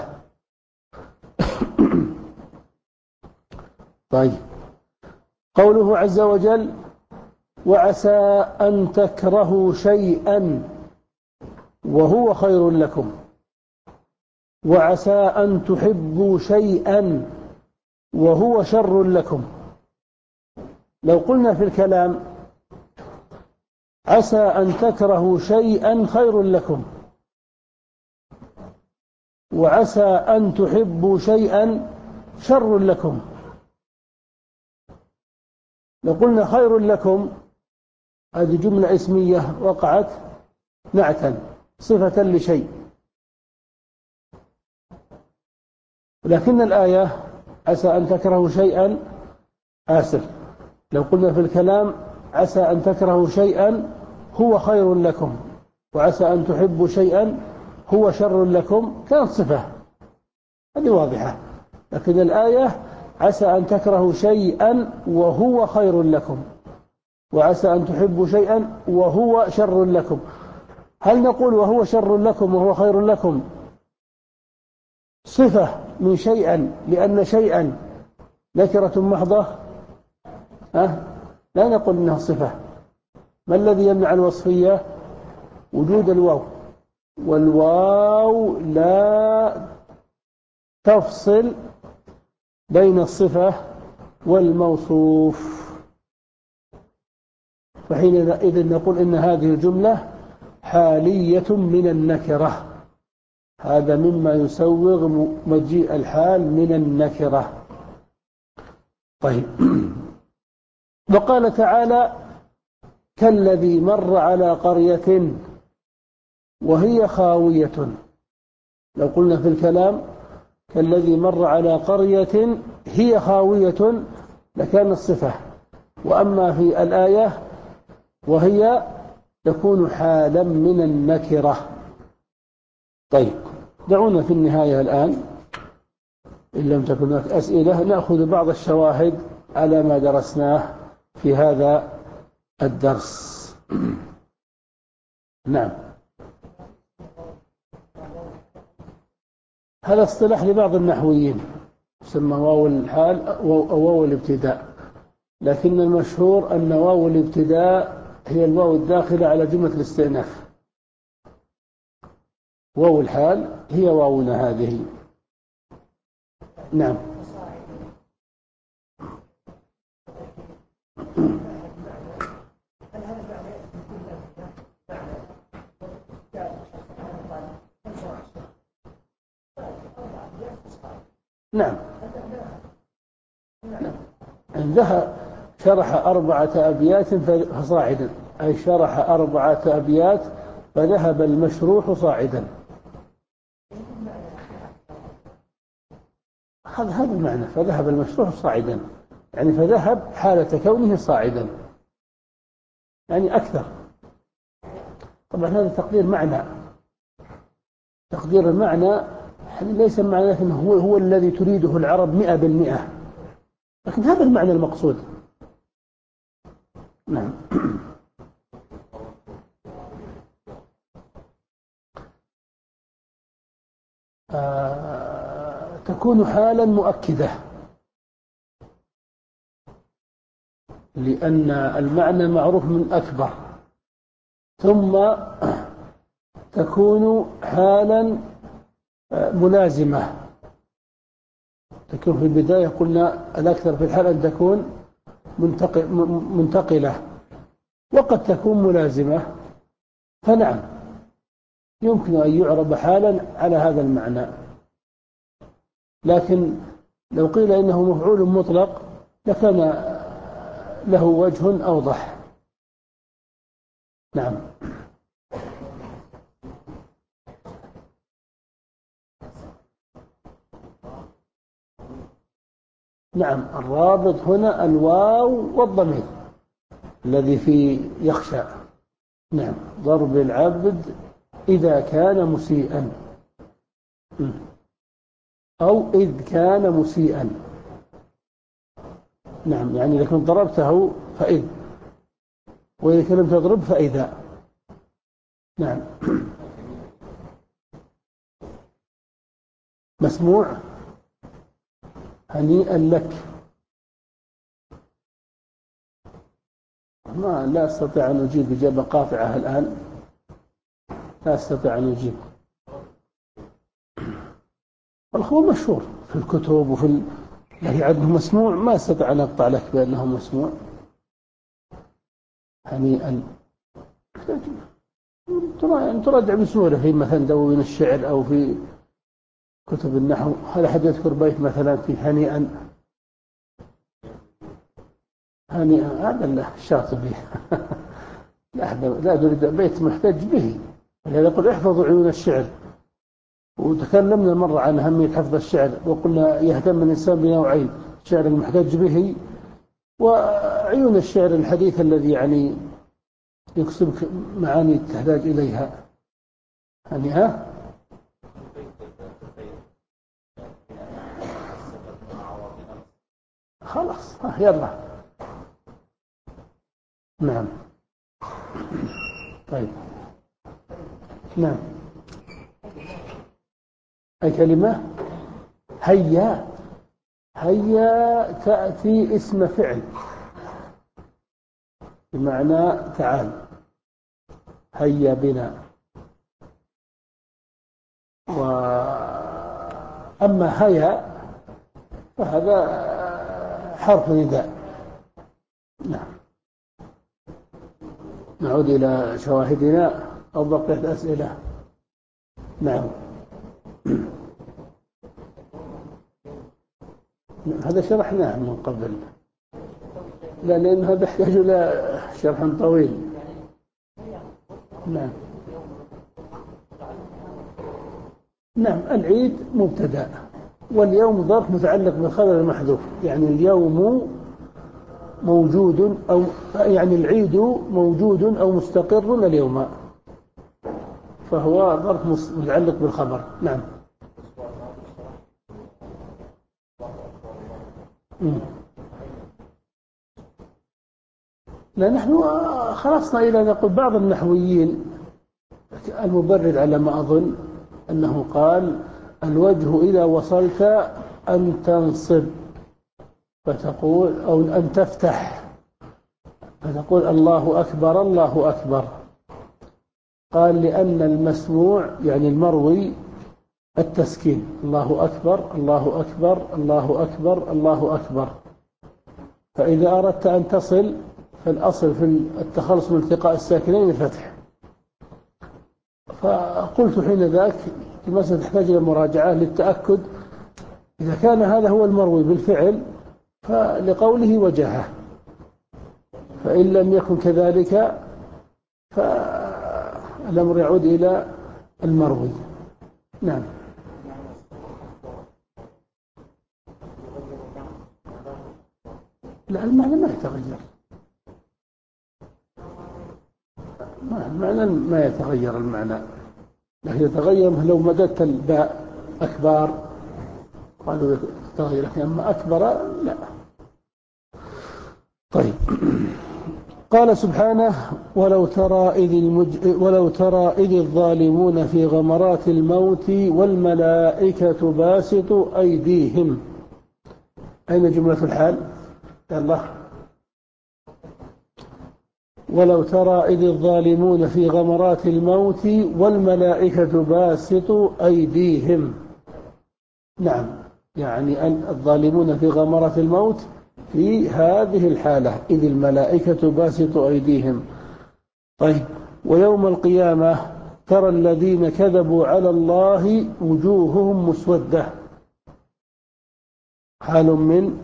طيب، قوله عز وجل: وعسى أن تكرهوا شيئا وهو خير لكم، وعسى أن تحبوا شيئا وهو شر لكم. لو قلنا في الكلام عسى أن تكرهوا شيئا خير لكم، وعسى أن تحبوا شيئا شر لكم، لو قلنا خير لكم هذه جملة اسمية وقعت نعتا صفة لشيء، لكن الآية عسى أن تكرهوا شيئا آسف لو قلنا في الكلام عسى أن تكرهوا شيئا هو خير لكم، وعسى أن تحبوا شيئا هو شر لكم، كانت صفة هذه واضحة. لكن الآية عسى أن تكرهوا شيئا وهو خير لكم، وعسى أن تحبوا شيئا وهو شر لكم. هل نقول وهو شر لكم وهو خير لكم صفة من شيئا لأن شيئا نكرة محضة؟ أه؟ لا نقول إنها صفة. ما الذي يمنع الوصفية؟ وجود الواو، والواو لا تفصل بين الصفة والموصوف، فحينئذ نقول إن هذه الجملة حالية من النكرة. هذا مما يسوغ مجيء الحال من النكرة. طيب، وقال تعالى: كالذي مر على قرية وهي خاوية. لو قلنا في الكلام كالذي مر على قرية هي خاوية لكان الصفة، وأما في الآية وهي تكون حالا من النكرة. طيب، دعونا في النهاية الآن إن لم تكن هناك أسئلة نأخذ بعض الشواهد على ما درسناه في هذا الدرس. نعم، هذا اصطلاح لبعض النحويين يسمى واو الحال أو واو الابتداء، لكن المشهور أن واو الابتداء هي الواو الداخلة على جملة الاستئناف. واو الحال هي واونا هذه. نعم. نعم، عندها شرح أربعة أبيات فصاعدا، أي شرح أربعة أبيات فذهب المشروح صاعدا. هذا هذا المعنى، فذهب المشروع صاعدا، يعني فذهب حالة كونه صاعدا، يعني أكثر. طبعا هذا تقدير معنى، تقدير المعنى ليس معنى أنه هو, هو الذي تريده العرب مئة بالمئة، لكن هذا المعنى المقصود. نعم. آه تكون حالا مؤكدة، لأن المعنى معروف من أكبر، ثم تكون حالا ملازمة. تكون في البداية قلنا الأكثر في الحال أن تكون منتقلة، وقد تكون ملازمة، فنعم يمكن أن يعرب حالا على هذا المعنى. لكن لو قيل إنه مفعول مطلق لكان له وجه أوضح. نعم. نعم، الرابط هنا الواو والضمير الذي في يخشى. نعم، ضرب العبد إذا كان مسيئا، أو إذ كان مسيئا. نعم، يعني إذا كنت ضربته فإذ، وإذا لم تضرب فإذا. نعم. مسموع، هنيئا لك. ما لا أستطيع أن أجيب إجابة قاطعة الآن، لا أستطيع أن أجيب. الخبر مشهور في الكتب وفي ال... يعني عندهم مسموع، ما أستطيع أن أقطع لك بأنه مسموع. هنيئا تراجع بسهولة في مثلا دواوين الشعر أو في كتب النحو. هل أحد يذكر بيت مثلا في هنيئا؟ هنيئا هذا الشاطبي. لا لا أريد بيت محتج به، ولهذا يقول احفظوا عيون الشعر. وتكلمنا مرة عن أهمية حفظ الشعر، وقلنا يهتم الإنسان بنوعين: الشعر المحتج به، وعيون الشعر الحديث الذي يعني يكسبك معاني تحتاج إليها. يعني ها خلاص، ها يلا. نعم. طيب. نعم. أي كلمة؟ هيا. هيا تأتي اسم فعل بمعنى تعال، هيا بنا. وأما هيا فهذا حرف نداء. نعم. نعود إلى شواهدنا أو بقيت أسئلة؟ نعم. هذا شرحناه من قبل، لا لأن هذا يحتاج إلى شرح طويل. نعم. نعم، العيد مبتدأ، واليوم ظرف متعلق بالخبر المحذوف، يعني اليوم موجود، أو يعني العيد موجود أو مستقر اليوم، فهو ظرف متعلق بالخبر. نعم. مم. لا، نحن خلصنا إلى نقول بعض النحويين المبرد على ما أظن أنه قال الوجه إذا وصلت أن تنصب فتقول، أو أن تفتح فتقول الله أكبر الله أكبر. قال لأن المسموع يعني المروي التسكين، الله أكبر الله أكبر الله أكبر الله أكبر. فإذا أردت أن تصل فالأصل في التخلص من التقاء الساكنين الفتح. فقلت حين ذاك المسألة تحتاج إلى مراجعة للتأكد إذا كان هذا هو المروي بالفعل فلقوله وجهه، فإن لم يكن كذلك فالأمر يعود إلى المروي. نعم. لا، المعنى ما يتغير، المعنى ما يتغير المعنى، لكن يتغير لو مددت الباء أكبر قالوا يتغير، لكن أما أكبر لا. طيب. قال سبحانه: ولو ترى إذ, المج... ولو ترى إذ الظالمون في غمرات الموت والملائكة باسطوا أيديهم. أين جملة الحال؟ يلا. ولو ترى إذ الظالمون في غمرات الموت والملائكة باسطوا أيديهم. نعم، يعني الظالمون في غمرات الموت في هذه الحالة إذ الملائكة باسطوا أيديهم. طيب. ويوم القيامة ترى الذين كذبوا على الله وجوههم مسودة. حال من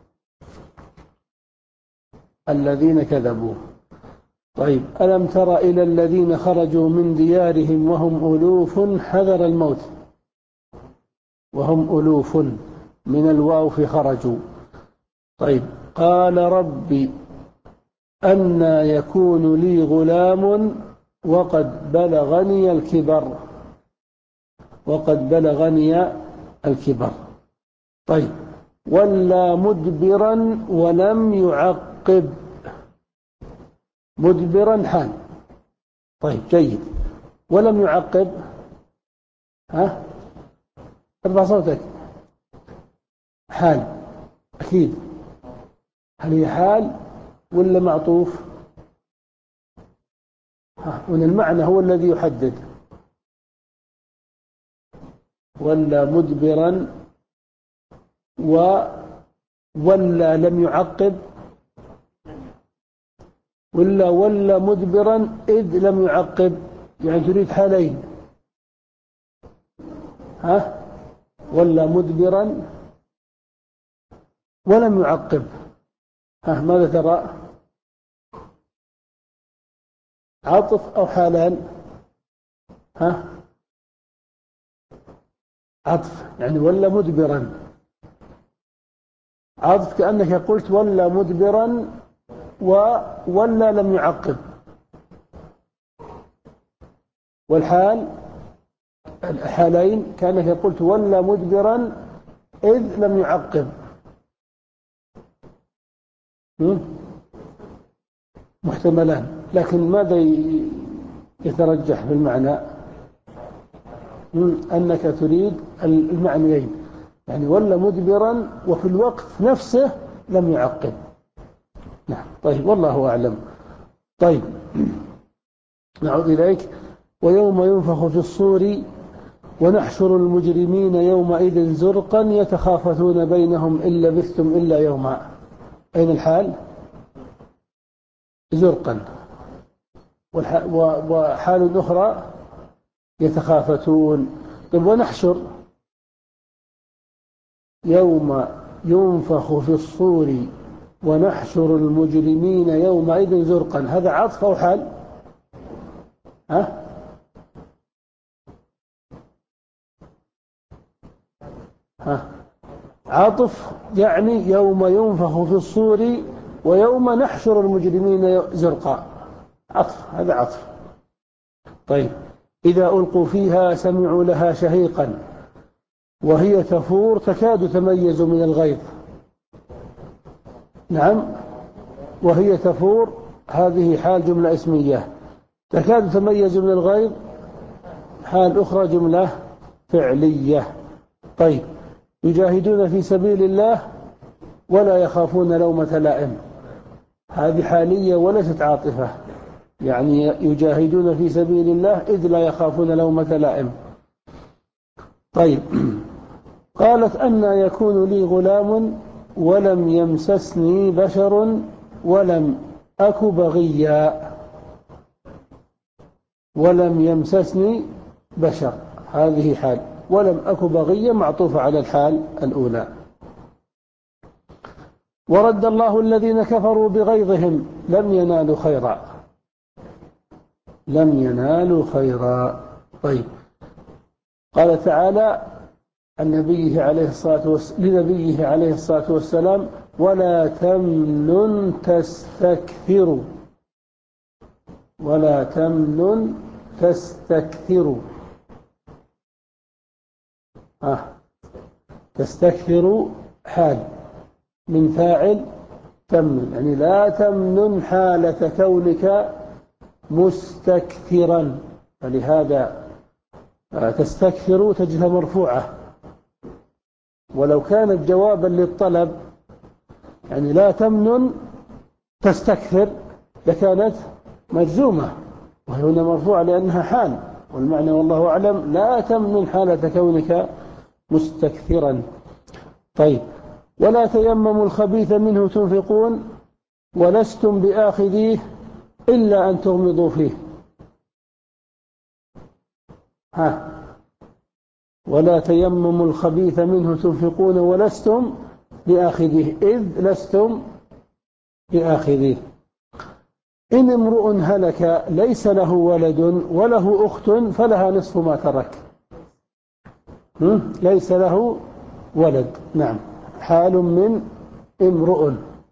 الذين كذبوا. طيب. ألم تر إلى الذين خرجوا من ديارهم وهم ألوف حذر الموت. وهم ألوف من الواو في خرجوا. طيب. قال ربي أنى يكون لي غلام وقد بلغني الكبر. وقد بلغني الكبر. طيب. ولى مدبرا ولم يعقب. مدبرا حال. طيب، جيد. ولم يعقب. ها، ارفع صوتك. حال أكيد. هل هي حال ولا معطوف؟ ها، وإن المعنى هو الذي يحدد. ولا مدبرا و ولا لم يعقب، ولا ولا مدبرا إذ لم يعقب، يعني تريد حالين. ها، ولا مدبرا ولم يعقب. ها، ماذا ترى؟ عطف أو حالان؟ ها، عطف، يعني ولا مدبرا عطف، كأنك قلت ولا مدبرا ولا لم يعقب. والحال الحالين كأنك قلت ولا مدبرا إذ لم يعقب. محتملان، لكن ماذا يترجح في المعنى؟ أنك تريد المعنيين، يعني ولا مدبرا وفي الوقت نفسه لم يعقب. نعم. طيب، والله أعلم. طيب، نعود إليك. ويوم ينفخ في الصور ونحشر المجرمين يومئذ زرقا يتخافتون بينهم إن لبثتم إلا يوما. أين الحال؟ زرقا. وحال أخرى يتخافتون. طيب، ونحشر يوم ينفخ في الصور ونحشر المجرمين يومئذ زرقا، هذا عطف أو حال؟ ها؟ ها؟ عطف، يعني يوم ينفخ في الصور ويوم نحشر المجرمين زرقا، عطف، هذا عطف. طيب. إذا ألقوا فيها سمعوا لها شهيقا وهي تفور تكاد تميز من الغيظ. نعم، وهي تفور هذه حال جملة اسمية. تكاد تميز من الغيظ حال أخرى جملة فعلية. طيب. يجاهدون في سبيل الله ولا يخافون لومة لائم، هذه حالية وليست عاطفة، يعني يجاهدون في سبيل الله إذ لا يخافون لومة لائم. طيب. قالت أنى يكون لي غلام ولم يمسسني بشر ولم أك بغيا. ولم يمسسني بشر هذه حال، ولم أك بغيا معطوفة على الحال الأولى. ورد الله الذين كفروا بغيظهم لم ينالوا خيرا. لم ينالوا خيرا. طيب. قال تعالى النبي عليه الصلاة والسلام لنبيه عليه الصلاة والسلام: ولا تمنن تستكثر ولا تمنن تستكثر آه. تستكثر حال من فاعل تمنن، يعني لا تمنن حالة كونك مستكثرا، فلهذا تستكثر تجدها مرفوعة. ولو كانت جوابا للطلب يعني لا تمنن تستكثر لكانت مجزومة، وهي هنا مرفوعة لأنها حال، والمعنى والله أعلم لا تمنن حالة كونك مستكثرا. طيب، ولا تيمموا الخبيث منه تنفقون ولستم بآخذيه إلا أن تغمضوا فيه. ها ولا تيمموا الخبيث منه تنفقون ولستم بآخذيه إذ لستم بآخذيه. إن امرؤ هلك ليس له ولد وله أخت فلها نصف ما ترك. ليس له ولد، نعم، حال من امرؤ.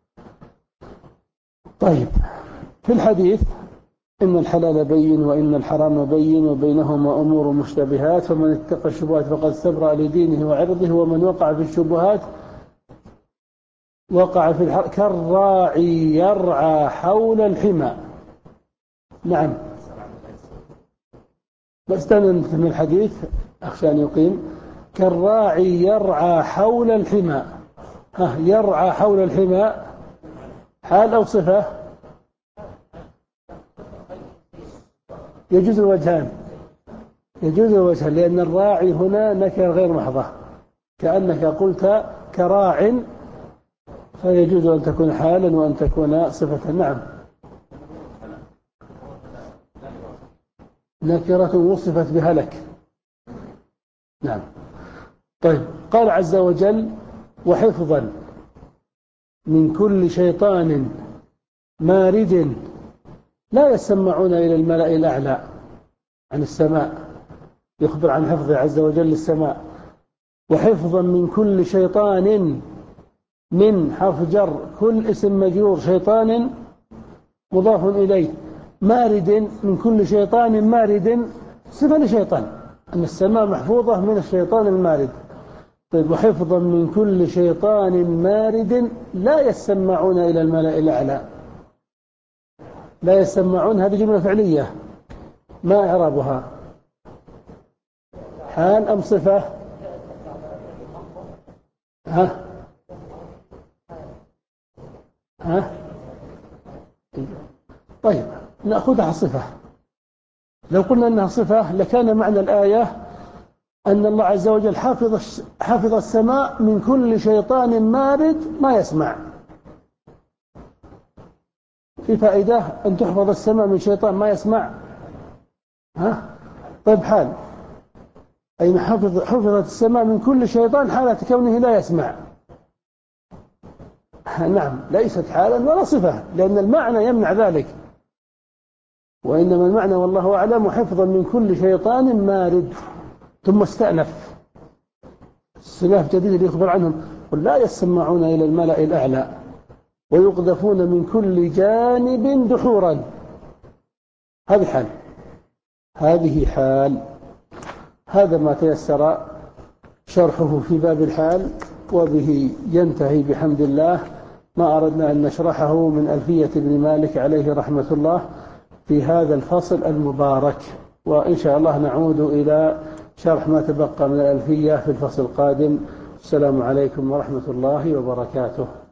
طيب، في الحديث إن الحلال بين وإن الحرام بين وبينهما أمور مشتبهات فمن اتقى الشبهات فقد استبرأ لدينه وعرضه ومن وقع في الشبهات وقع في الحرام كالراعي يرعى حول الحمى. نعم، بس تنتهي من الحديث أخشى أن يقيم كالراعي يرعى حول الحمى. ها يرعى حول الحمى حال أو صفة؟ يجوز الوجهان، يجوز الوجهان، لأن الراعي هنا نكرة غير محضة، كأنك قلت كراع، فيجوز أن تكون حالا وأن تكون صفة. نعم، نكرة وصفت بهلك. نعم. طيب، قال عز وجل وحفظا من كل شيطان مارد لا يسمعون إلى الملأ الأعلى عن السماء، يخبر عن حفظه عز وجل للسماء. وحفظا من كل شيطان، من حرف جر، كل اسم مجرور، شيطان مضاف إليه، مارد من كل شيطان مارد صفة لشيطان، أن السماء محفوظة من الشيطان المارد. طيب، وحفظا من كل شيطان مارد لا يسمعون إلى الملأ الأعلى. لا يسمعون هذه جملة فعلية، ما إعرابها؟ حال أم صفة؟ ها ها طيب، نأخذها صفة. لو قلنا أنها صفة لكان معنى الآية أن الله عز وجل حافظ حافظ السماء من كل شيطان مارد ما يسمع. في فائدة أن تحفظ السماء من شيطان ما يسمع؟ ها طيب، حال أي حفظ حفظت السماء من كل شيطان حالة كونه لا يسمع. نعم، ليست حالا ولا صفة، لأن المعنى يمنع ذلك، وإنما المعنى والله أعلم حفظا من كل شيطان مارد. ثم استأنف استئناف جديد ليخبر عنهم، قل لا يسمعون إلى الملأ الأعلى ويقذفون من كل جانب دحورا. هذه حال، هذه حال. هذا ما تيسر شرحه في باب الحال، وبه ينتهي بحمد الله ما أردنا أن نشرحه من ألفية ابن مالك عليه رحمة الله في هذا الفصل المبارك. وإن شاء الله نعود إلى شرح ما تبقى من الألفية في الفصل القادم. السلام عليكم ورحمة الله وبركاته.